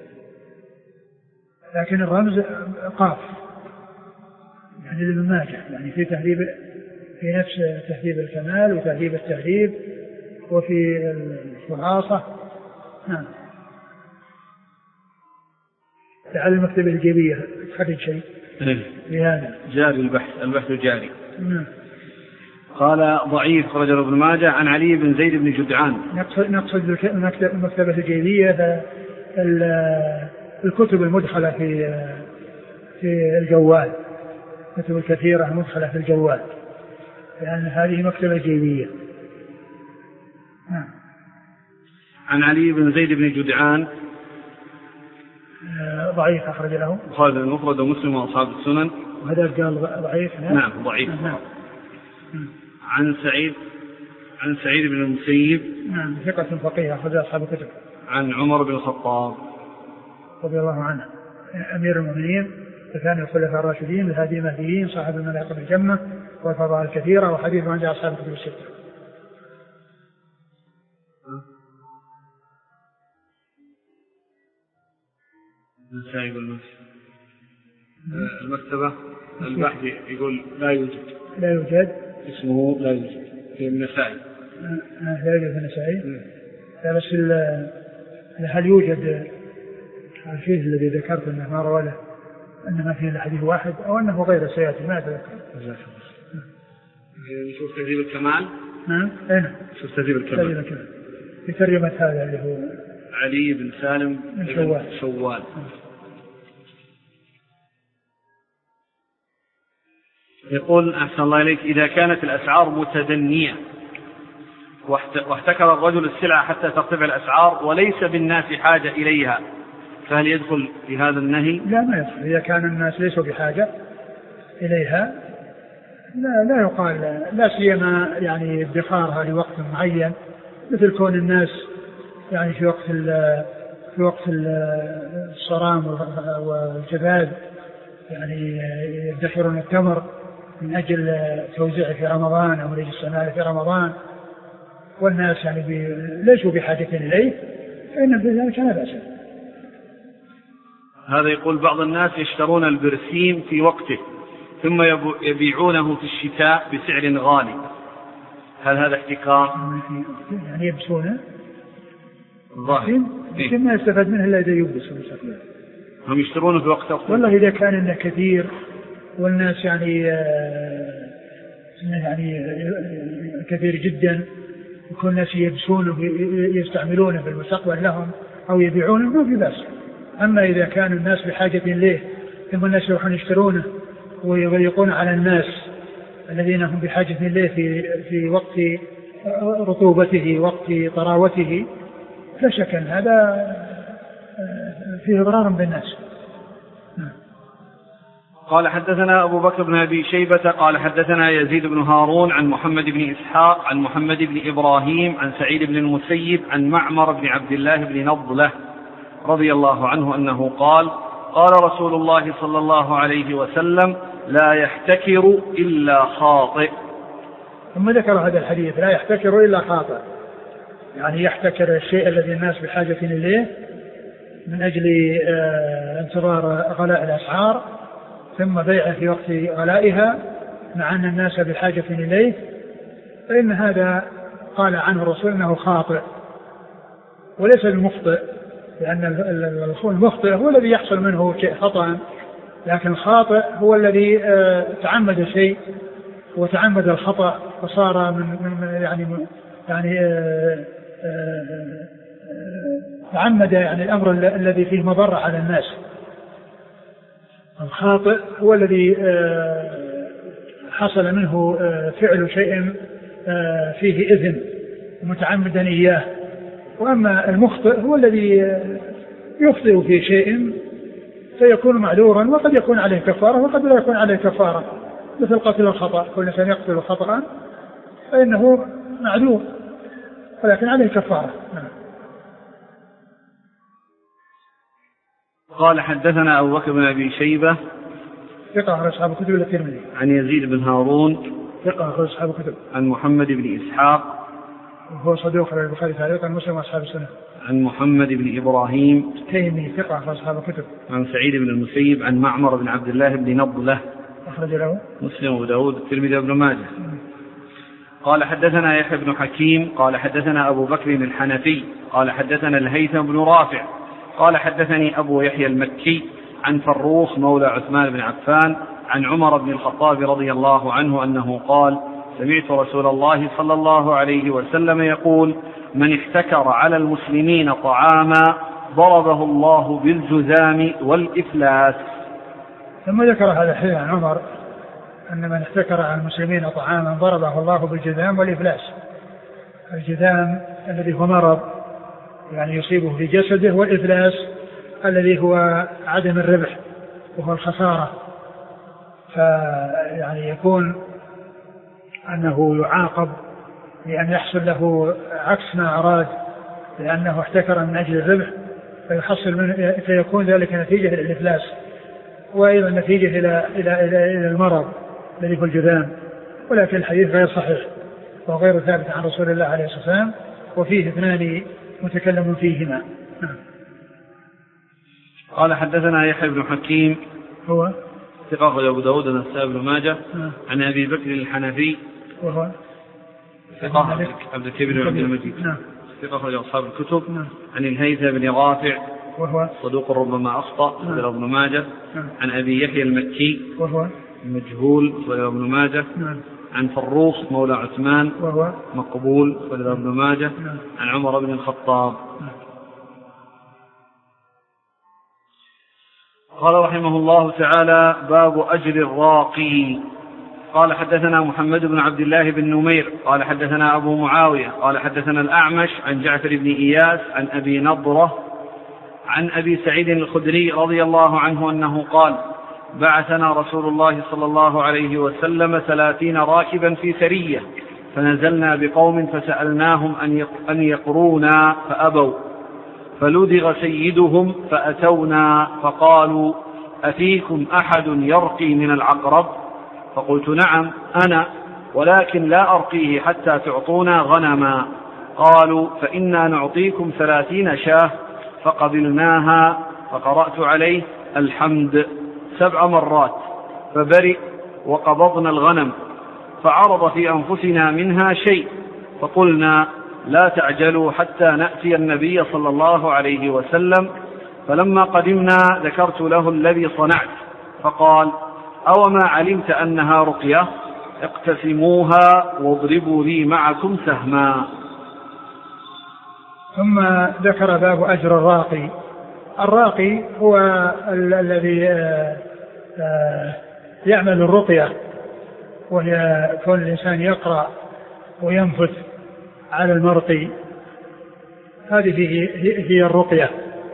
لكن الرمز قاف يعني لابن ماجه، يعني في تهذيب في نفس تهذيب الكمال وتهذيب التهذيب وفي الخلاصة. نعم. لعل المكتبة الجيبية حدد شيء لهذا جاري البحث البحث جاري. نعم. قال ضعيف خرجه ابن ماجه عن علي بن زيد بن جدعان. نقصد نقصد المكتبة الجيبية الكتب المدخلة في في الجوال، الكتب الكثيرة المدخلة في الجوال، لأن هذه مكتبة جيبية. نعم. عن علي بن زيد بن جدعان ضعيف أخرج له البخاري المفرد ومسلم وأصحاب السنن. وهذا قال ضعيف. نعم, نعم ضعيف. نعم. عن سعيد عن سعيد بن المسيب. نعم ثقة فقيه أخرج أصحاب الكتب. عن عمر بن الخطاب رضي الله عنه أمير المؤمنين وثاني الخلفاء الراشدين الهادي المهديين صاحب المناقب الجمة والفضائل الكثيرة وحديث عند أصحاب الكتب الستة. سايب المكتبة البحث يقول لا يوجد لا يوجد اسمه لا يوجد في النسائي. لا يوجد في النسائي. لا بس هل يوجد الشيء الذي ذكرت أنه ما روى له أنما فيه الحديث واحد أو أنه غير سيأتي ما أتذكر. نشوف تهذيب الكمال. نعم أين نشوف تهذيب الكمال في ترجمة هذا اللي هو علي بن سالم بن شوال. شوال. يقول أحسن الله إليك: إذا كانت الأسعار متدنية واحتكر الرجل السلعة حتى ترتفع الأسعار وليس بالناس حاجة إليها، فهل يدخل في هذا النهي؟ لا، ما يدخل. إذا كان الناس ليسوا بحاجة إليها لا لا يقال، لا سيما يعني ادخارها لوقت معين، مثل كون الناس يعني في وقت في وقت الصرام والجذاذ يعني يدخرون التمر من أجل توزيعه في رمضان أو الاستعمال في رمضان، والناس يعني ليسوا بحاجة إليه، فإن بذلك لا بأس. هذا يقول: بعض الناس يشترون البرسيم في وقته ثم يبيعونه في الشتاء بسعر غالي، هل هذا احتكار؟ يعني يبسونه الظاهر إيه؟ ما يستفاد منه إلا إذا يبس. هم يشترونه في وقت أفضل. والله إذا كان إنه كثير والناس يعني يعني كثير جدا، يكون الناس يبسونه يستعملونه في المستقبل لهم أو يبيعونه ما في بأس. أما إذا كان الناس بحاجة إليه ثم الناس يروحون يشترونه ويضيقون على الناس الذين هم بحاجة إليه في في وقت رطوبته وقت طراوته، لا شك أن هذا فيه ضرر بالناس. قال: حدثنا أبو بكر بن أبي شيبة قال حدثنا يزيد بن هارون عن محمد بن إسحاق عن محمد بن إبراهيم عن سعيد بن المسيب عن معمر بن عبد الله بن نضلة رضي الله عنه أنه قال: قال رسول الله صلى الله عليه وسلم: لا يحتكر إلا خاطئ. ثم ذكر هذا الحديث: لا يحتكر إلا خاطئ، يعني يحتكر الشيء الذي الناس بحاجة إليه من أجل انتظار غلاء الأسعار ثم بيعه في وقت غلائها مع أن الناس بحاجة إليه، فإن هذا قال عنه الرسول أنه خاطئ وليس المخطئ، لأن المخطئ هو الذي يحصل منه شيء خطأ، لكن الخاطئ هو الذي تعمد شيء وتعمد الخطأ فصار من يعني يعني تعمد يعني الأمر الذي فيه مضرة على الناس. الخاطئ هو الذي حصل منه فعل شيء فيه إثم متعمدا إياه، وأما المخطئ هو الذي يخطئ في شيء فيكون معذورا وقد يكون عليه كفارة وقد لا يكون عليه كفارة، مثل قتل الخطأ، كل إنسان يقتل خطأ فإنه معذور ولكن عليه كفارة. قال: حدثنا أبو بكر بن أبي شيبة ثقة أخرج أصحاب الكتب الترمذي. عن يزيد بن هارون ثقة أخرج أصحاب الكتب. عن محمد بن إسحاق وهو صدوق أخرج البخاري تعليقا مسلم وأصحاب السنة. عن محمد بن إبراهيم تيمي ثقة أخرج أصحاب الكتب. عن سعيد بن المسيب عن معمر بن عبد الله بن نضلة أخرج له مسلم وداود الترمذي وابن ماجه. قال: حدثنا يحيى بن حكيم قال حدثنا أبو بكر الحنفي قال حدثنا الهيثم بن رافع قال حدثني أبو يحيى المكي عن فروخ مولى عثمان بن عفان عن عمر بن الخطاب رضي الله عنه أنه قال: سمعت رسول الله صلى الله عليه وسلم يقول: من احتكر على المسلمين طعاما ضربه الله بالجذام والإفلاس. ثم ذكر هذا الحديث عن عمر أن من احتكر على المسلمين طعاما ضربه الله بالجذام والإفلاس. الجذام الذي هو مرض يعني يصيبه في جسده، والإفلاس الذي هو عدم الربح وهو الخسارة، فيعني يكون أنه يعاقب لأن يحصل له عكس ما أراد لأنه احتكر من أجل الربح فيحصل من فيكون ذلك نتيجة للإفلاس، وأيضا نتيجة إلى إلى إلى إلى المرض الذي هو الجذام. ولكن الحديث غير صحيح وغير ثابت عن رسول الله عليه الصلاة والسلام، وفيه اثنان متكلم فيهما. قال: حدثنا يحيى بن حكيم هو ثقة أبو داود والنسائي بن ماجه عن أبي بكر الحنفي وهو ثقة عبد الكبير وعبد المجيد ثقة أخرج أصحاب الكتب عن الهيثم بن رافع وهو صدوق ربما أخطأ أخرج ابن ماجه عن أبي يحيى المكي وهو مجهول أخرج ابن ماجه عن فروخ مولى عثمان وهو مقبول أخرج ابن ماجه عن عمر بن الخطاب. قال رحمه الله تعالى: باب أجر الراقي. قال حدثنا محمد بن عبد الله بن نمير قال حدثنا أبو معاوية قال حدثنا الأعمش عن جعفر بن إياس عن أبي نضرة عن أبي سعيد الخدري رضي الله عنه أنه قال بعثنا رسول الله صلى الله عليه وسلم ثلاثين راكبا في سرية فنزلنا بقوم فسألناهم أن يقرونا فأبوا فلدغ سيدهم فأتونا فقالوا أفيكم أحد يرقي من العقرب؟ فقلت نعم أنا، ولكن لا أرقيه حتى تعطونا غنما. قالوا فإنا نعطيكم ثلاثين شاه. فقبلناها فقرأت عليه الحمد سبع مرات فبرئ وقبضنا الغنم، فعرض في أنفسنا منها شيء فقلنا لا تعجلوا حتى نأتي النبي صلى الله عليه وسلم. فلما قدمنا ذكرت له الذي صنعت فقال أوما علمت أنها رقية؟ اقتسموها واضربوا لي معكم سهما. ثم ذكر باب أجر الراقي. الراقي هو الذي يعمل الرقية، وهي كون الإنسان يقرأ وينفث على المرقي، هذه هي الرقية.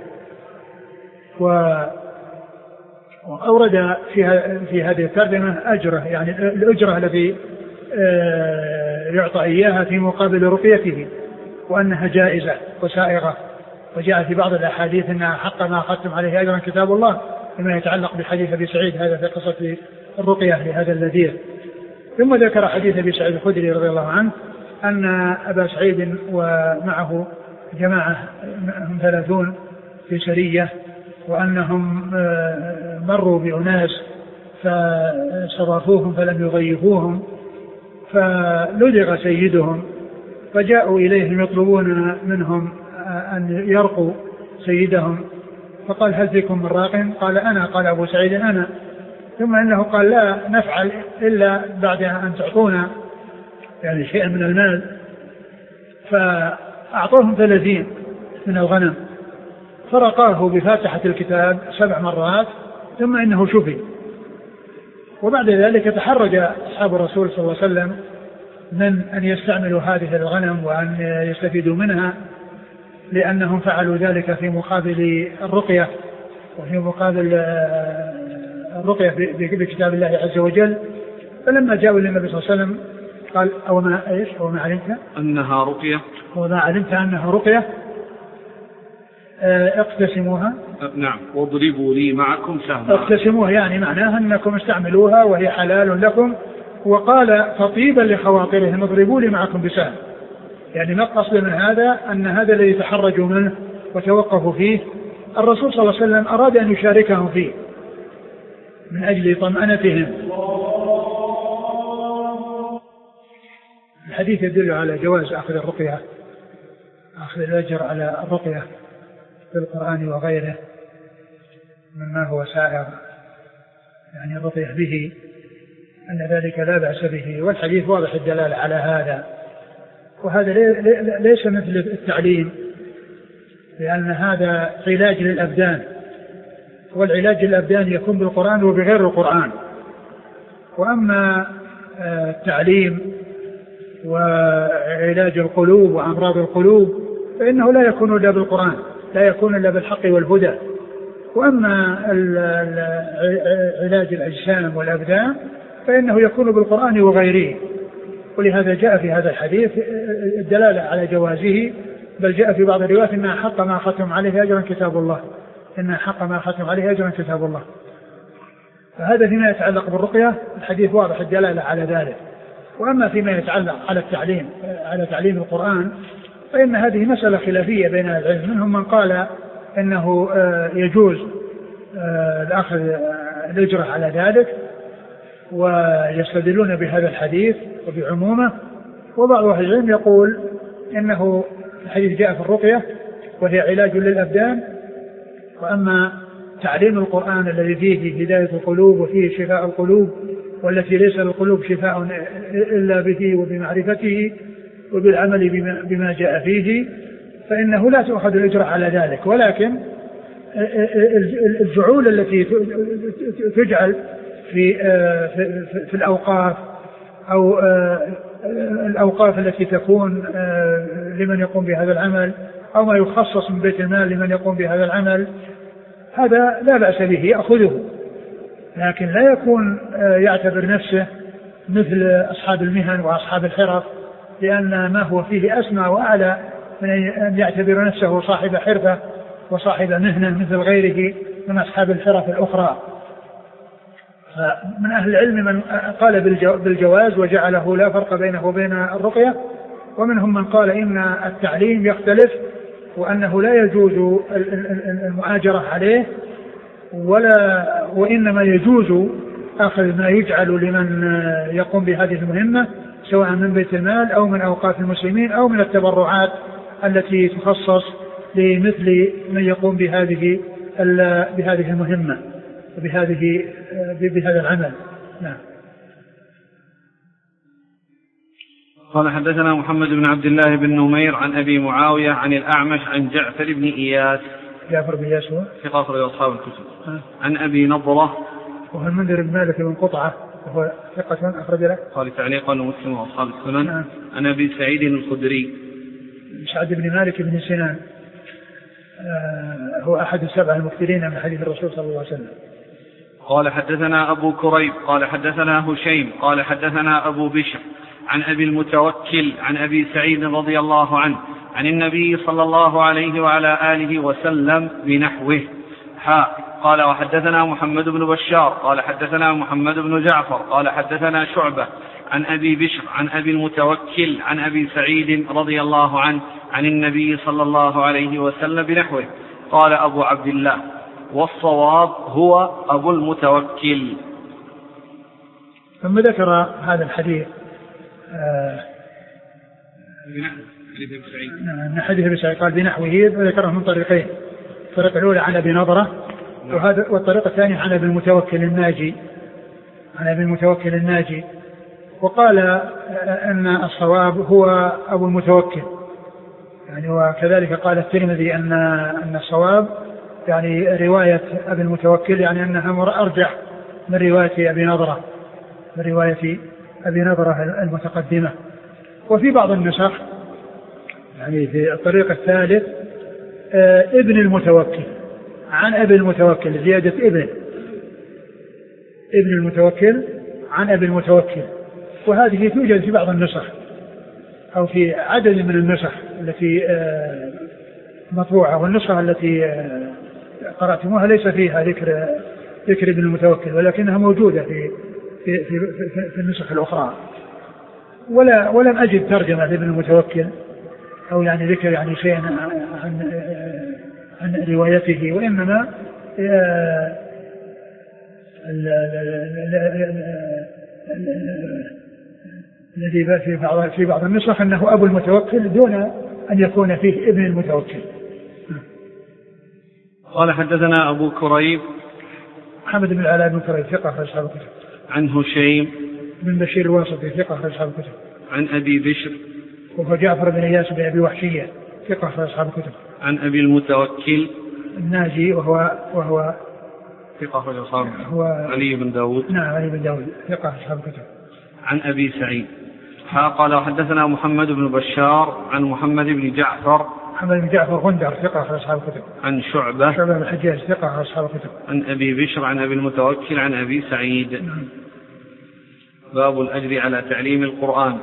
وأورد فيها في هذه الترجمة أجره، يعني الأجرة التي يعطى إياها في مقابل رقيته، وأنها جائزة وسائغة. وجاء في بعض الأحاديث أنها حق ما أخذتم عليه أجرا كتاب الله، بما يتعلق بحديث أبي سعيد هذا في قصة الرقية لهذا النذير. ثم ذكر حديث أبي سعيد الخدري رضي الله عنه أن أبا سعيد ومعه جماعة هم ثلاثون في سرية، وأنهم مروا بأناس فاستضافوهم فلم يضيفوهم، فلدغ سيدهم، فجاءوا إليهم يطلبون منهم أن يرقوا سيدهم، فقال هل فيكم من راق؟ قال أنا. قال أبو سعيد أنا. ثم إنه قال لا نفعل إلا بعد أن تعطونا يعني شيئا من المال، فأعطوهم ثلاثين من الغنم، فرقاه بفاتحة الكتاب سبع مرات، ثم إنه شفي. وبعد ذلك تحرج أصحاب الرسول صلى الله عليه وسلم من أن يستعملوا هذه الغنم وأن يستفيدوا منها، لأنهم فعلوا ذلك في مقابل الرقية وفي مقابل الرقية بكتاب الله عز وجل. فلما جاءوا للنبي صلى الله عليه وسلم قال أو ما إيش أو ما علمت أنها رقية وما علمت أنها رقية اقتسموها. نعم واضربوا لي معكم سهما. اقتسموها يعني معناها أنكم استعملوها وهي حلال لكم. وقال تطيبا لخواطرهم اضربوا لي معكم بسهم، يعني ما القصد من هذا أن هذا الذي تحرجوا منه وتوقفوا فيه الرسول صلى الله عليه وسلم أراد أن يشاركهم فيه من أجل طمأنتهم. الحديث يدل على جواز أخذ الرقية، أخذ الأجر على الرقية في القرآن وغيره مما هو سائر، يعني الرقية به أن ذلك لا بأس به، والحديث واضح الدلالة على هذا. وهذا ليس مثل التعليم، لأن هذا علاج للأبدان، والعلاج للأبدان يكون بالقرآن وبغير القرآن. وأما التعليم وعلاج القلوب وأمراض القلوب فإنه لا يكون إلا بالقرآن، لا يكون إلا بالحق والهدى. وأما علاج الأجسام والأبدان فإنه يكون بالقرآن وغيره. ولهذا جاء في هذا الحديث الدلالة على جوازه، بل جاء في بعض الروايات إنها حق ما ختم عليه أجرا كتاب الله، إنها حق ما ختم عليه أجرا كتاب الله. فهذا فيما يتعلق بالرقية الحديث واضح الدلالة على ذلك. وأما فيما يتعلق على التعليم على تعليم القرآن فإن هذه مسألة خلافية بين العلم، منهم من قال إنه يجوز الأخذ الأجرة على ذلك ويستدلون بهذا الحديث وبعمومه، وبعض أهل العلم يقول إنه الحديث جاء في الرقية وهي علاج للأبدان، وأما تعليم القرآن الذي فيه هداية القلوب وفيه شفاء القلوب، والتي ليس للقلوب شفاء إلا به وبمعرفته وبالعمل بما جاء فيه، فإنه لا تأخذ الأجر على ذلك. ولكن الجعول التي تجعل في, في, في, في الأوقاف أو الأوقاف التي تكون لمن يقوم بهذا العمل أو ما يخصص من بيت المال لمن يقوم بهذا العمل، هذا لا بأس به يأخذه، لكن لا يكون يعتبر نفسه مثل أصحاب المهن وأصحاب الحرف، لأن ما هو فيه أسمى وأعلى من أن يعتبر نفسه صاحب حرفة وصاحب مهنة مثل غيره من أصحاب الحرف الأخرى. من أهل العلم من قال بالجواز وجعله لا فرق بينه وبين الرقية، ومنهم من قال إن التعليم يختلف وأنه لا يجوز المؤاجرة عليه، ولا وإنما يجوز أخذ ما يجعل لمن يقوم بهذه المهمة سواء من بيت المال أو من أوقاف المسلمين أو من التبرعات التي تخصص لمثل من يقوم بهذه بهذه المهمة بهذه بهذا العمل. نعم. قال حدثنا محمد بن عبد الله بن نمير عن أبي معاوية عن الأعمش عن جعفر بن إياس. جعفر بن إياس هو ثقة أخرج أصحاب الكتب. عن أبي نضرة وهو المنذر بن مالك بن قطعة وهو ثقة أخرج له قال تعليقا ومسلم وأصحاب السنن. نعم. عن أبي سعيد الخدري سعد بن مالك بن سنان آه هو أحد السبعة المكثرين من حديث الرسول صلى الله عليه وسلم. قال حدثنا أبو كريب قال حدثنا هشيم قال حدثنا أبو بشر عن أبي المتوكل عن أبي سعيد رضي الله عنه عن النبي صلى الله عليه وعلى آله وسلم بنحوه. حاء قال وحدثنا محمد بن بشار قال حدثنا محمد بن جعفر قال حدثنا شعبة عن أبي بشر عن أبي المتوكل عن أبي سعيد رضي الله عنه عن النبي صلى الله عليه وسلم بنحوه. قال أبو عبد الله والصواب هو أبو المتوكل. ثم ذكر هذا الحديث آه من حديث ابي سعيد قال بنحوه وذكره من طريقين، الطريقة الأولى عن أبي نضرة وهذا والطريقة الثانية عن أبي المتوكل الناجي عن أبي المتوكل الناجي وقال أن الصواب هو أبو المتوكل يعني، وكذلك قال الترمذي أن أن الصواب يعني رواية أبي المتوكل يعني أنها أرجح من رواية أبي نضرة من رواية أبي نضرة المتقدمة. وفي بعض النسخ يعني في الطريق الثالث آه ابن المتوكل عن أبي المتوكل زيادة ابن ابن المتوكل عن أبي المتوكل، وهذه توجد في بعض النسخ أو في عدد من النسخ التي آه مطبوعة، والنسخة التي آه قرأتموها ليس فيها ذكر ذكر ابن المتوكل ولكنها موجودة في في في, في, في النسخ الأخرى، ولا ولم أجد ترجمة لابن المتوكل أو يعني ذكر يعني شيء عن عن, عن روايته، وإنما الذي في بعض في بعض النسخ أنه أبو المتوكل دون أن يكون فيه ابن المتوكل. قال حدثنا أبو كريب محمد بن العلاء بن كريب ثقة أخرج أصحاب الكتب. عن هشيم بن بشير الواسطي ثقة أخرج أصحاب الكتب. عن أبي بشر وهو جعفر بن إياس بن أبي وحشية ثقة أخرج أصحاب الكتب. عن أبي المتوكل الناجي وهو وهو ثقة أخرج أصحاب الكتب. علي بن داود. نعم علي بن داود ثقة أخرج أصحاب الكتب. عن أبي سعيد. قال وحدثنا محمد بن بشار عن محمد بن جعفر محمد بن جعفر غندر ثقة أخرج أصحاب الكتب. عن شعبة شعبة بن الحجاج ثقة أخرج أصحاب الكتب. عن أبي بشر عن أبي المتوكل عن أبي سعيد. نعم. باب الأجر على تعليم القرآن.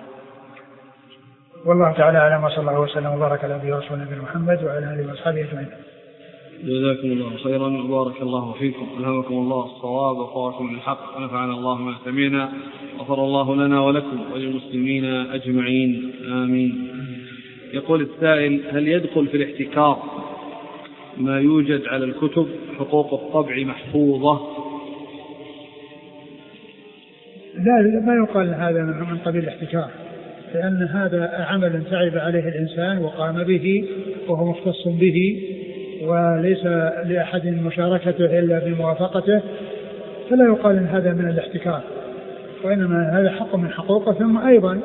والله تعالى أعلم وصلى الله وسلم وبارك على نبينا ورسولنا محمد وعلى آله وأصحابه أجمعين. جزاكم الله خيرا وبارك الله فيكم، ألهمكم الله الصواب ووفقكم للحق ونفعنا الله ما سمعنا، غفر الله لنا ولكم وللمسلمين أجمعين آمين. يقول السائل: هل يدخل في الاحتكار ما يوجد على الكتب حقوق الطبع محفوظة؟ لا، ما يقال هذا من قبيل الاحتكار، لأن هذا عمل تعب عليه الإنسان وقام به وهو مختص به وليس لأحد مشاركته إلا بموافقته، فلا يقال إن هذا من الاحتكار، وإنما هذا حق من حقوقه. ثم أيضا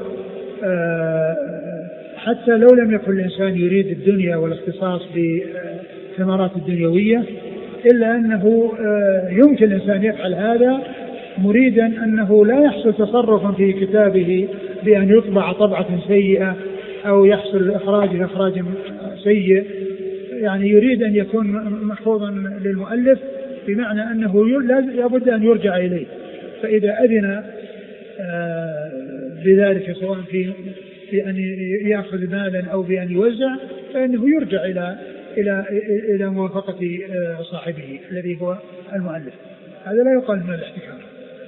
حتى لو لم يكن الإنسان يريد الدنيا والاختصاص بالثمرات الدنيوية، إلا أنه يمكن الإنسان يفعل هذا مريدا أنه لا يحصل تصرف في كتابه بأن يطبع طبعة سيئة أو يحصل إخراجه إخراج سيء، يعني يريد أن يكون محفوظا للمؤلف بمعنى أنه لابد أن يرجع إليه. فإذا أذن بذلك سواء في في أن يأخذ مالا أو بأن يوزع فإنه يرجع إلى إلى إلى موافقة صاحبه الذي هو المؤلف. هذا لا يقال من الاحتكار.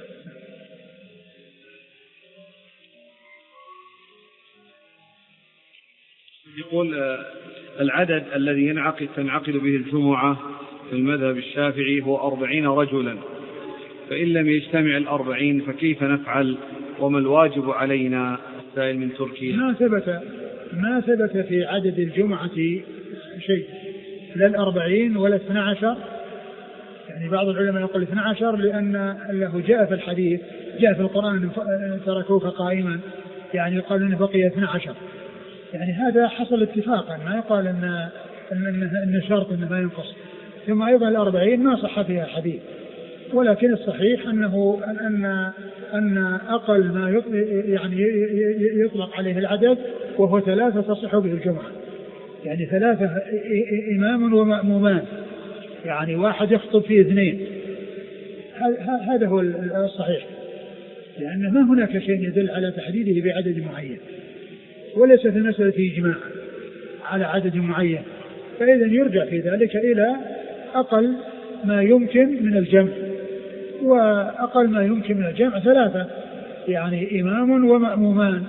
يقول العدد الذي ينعقد تنعقد به الجمعة في المذهب الشافعي هو أربعين رجلا، فإن لم يجتمع الأربعين فكيف نفعل وما الواجب علينا؟ السائل من تركيا. ما ثبت ما ثبت في عدد الجمعة شيء، لا الأربعين ولا اثنى عشر. يعني بعض العلماء يقول اثنى عشر لأن له جاء في الحديث جاء في القرآن تركوك قائما، يعني يقال أنه بقي اثنى عشر. يعني هذا حصل اتفاقا، ما يقال أن أن شرط أنه ما ينقص. ثم أيضا الأربعين ما صح فيها حديث، ولكن الصحيح أنه أن أن أقل ما يعني يطلق عليه العدد وهو ثلاثة تصح به الجمعة. يعني ثلاثة إمام ومأمومان، يعني واحد يخطب فيه اثنين، هذا هو الصحيح، لأن ما هناك شيء يدل على تحديده بعدد معين، وليس في المسألة إجماع على عدد معين. فإذا يرجع في ذلك إلى أقل ما يمكن من الجمع، وأقل ما يمكن من الجمع ثلاثة، يعني إمام ومأمومان،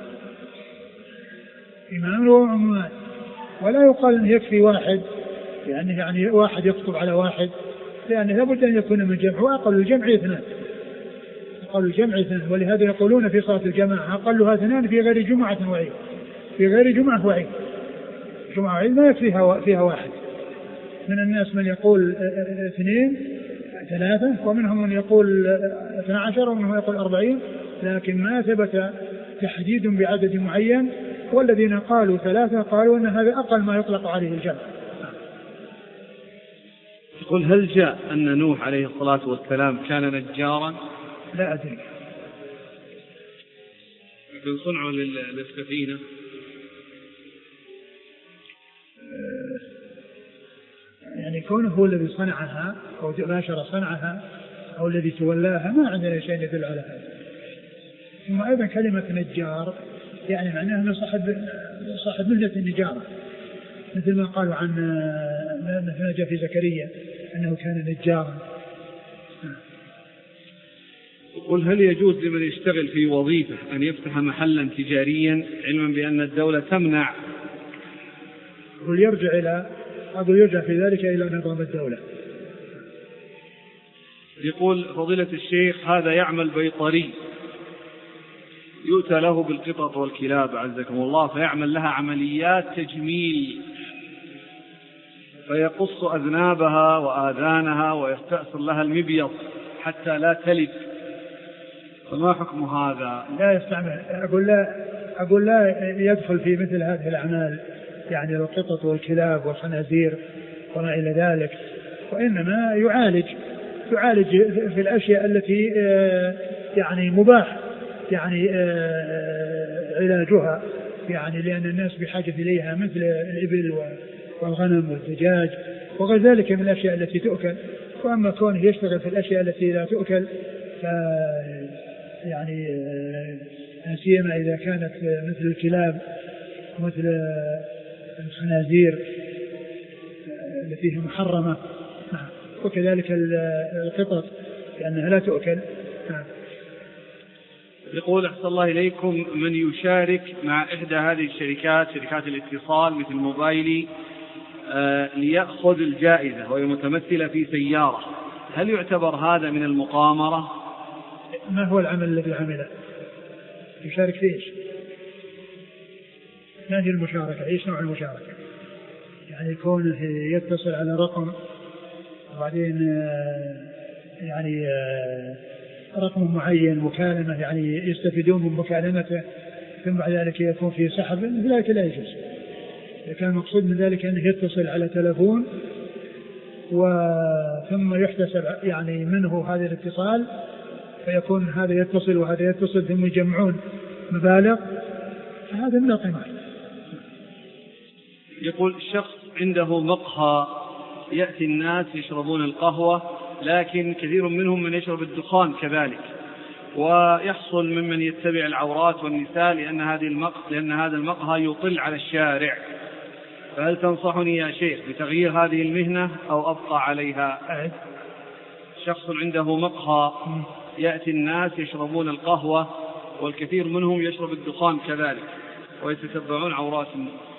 إمام ومأمومان. ولا يقال أن يكفي واحد، يعني يعني واحد يخطب على واحد، لأن لابد أن يكون من جمع، وأقل الجمع اثنان، أقل الجمع اثنان. ولهذا يقولون في صلاة الجماعة أقلها اثنان في غير جمعة وعيد، في غير جمعة وعيد، جمعة وعيد ما يكفيها فيها واحد. من الناس من يقول اثنين ثلاثة، ومنهم من يقول اثنى عشر، ومنهم يقول أربعين، لكن ما ثبت تحديد بعدد معين. والذين قالوا ثلاثة قالوا أن هذا أقل ما يطلق عليه الجمع. يقول هل جاء أن نوح عليه الصلاة والسلام كان نجارا؟ لا أدري. لكن صنعوا للسفينة يعني كونه هو الذي صنعها أو باشر صنعها أو الذي تولاها، ما عندنا شيء يدل على هذا. ثم أيضا كلمة نجار يعني معناه أنه صاحب صاحب مهنة النجارة، مثل ما قالوا عن مثل جاء في زكريا أنه كان نجارا. يقول هل يجوز لمن يشتغل في وظيفة أن يفتح محلا تجاريا علما بأن الدولة تمنع؟ يقول يرجع إلى أقول يرجع في ذلك إلى نظام الدولة. يقول فضيلة الشيخ هذا يعمل بيطري، يؤتى له بالقطط والكلاب عزكم الله، فيعمل لها عمليات تجميل، فيقص أذنابها وآذانها ويستأصل لها المبيض حتى لا تلد، فما حكم هذا؟ لا يستعمل، أقول لا أقول لا يدخل في مثل هذه الأعمال، يعني القطط والكلاب والخنازير وما إلى ذلك، وإنما يعالج يعالج في الأشياء التي يعني مباح يعني علاجها، يعني لأن الناس بحاجة إليها مثل الإبل والغنم والدجاج وغير ذلك من الأشياء التي تؤكل. وأما كونه يشتغل في الأشياء التي لا تؤكل ف يعني سيما إذا كانت مثل الكلاب مثل الخنازير التي هي محرمة، وكذلك القطط لأنها لا تؤكل. يقول أحسن الله إليكم من يشارك مع إحدى هذه الشركات شركات الاتصال مثل موبايلي آه ليأخذ الجائزة وهي متمثلة في سيارة، هل يعتبر هذا من المقامرة؟ ما هو العمل الذي عمله؟ يشارك في إيش؟ ما هي المشاركة؟ إيش نوع المشاركة؟ يعني يكون يتصل على رقم وبعدين يعني رقم معين مكالمة يعني يستفيدون من مكالمته ثم بعد ذلك يكون في سحب، ذلك لا يجوز. إذا كان المقصود من ذلك أنه يتصل على تلفون وثم يحتسب يعني منه هذا الاتصال فيكون هذا يتصل وهذا يتصل ثم يجمعون مبالغ، فهذا من القمار. يقول الشخص عنده مقهى، يأتي الناس يشربون القهوة، لكن كثير منهم من يشرب الدخان كذلك، ويحصل ممن يتبع العورات والنساء لأن هذه المقهى لأن هذا المقهى يطل على الشارع، فهل تنصحني يا شيخ بتغيير هذه المهنة أو أبقى عليها؟ أعد. شخص عنده مقهى، يأتي الناس يشربون القهوة والكثير منهم يشرب الدخان كذلك ويتتبعون عورات الناس.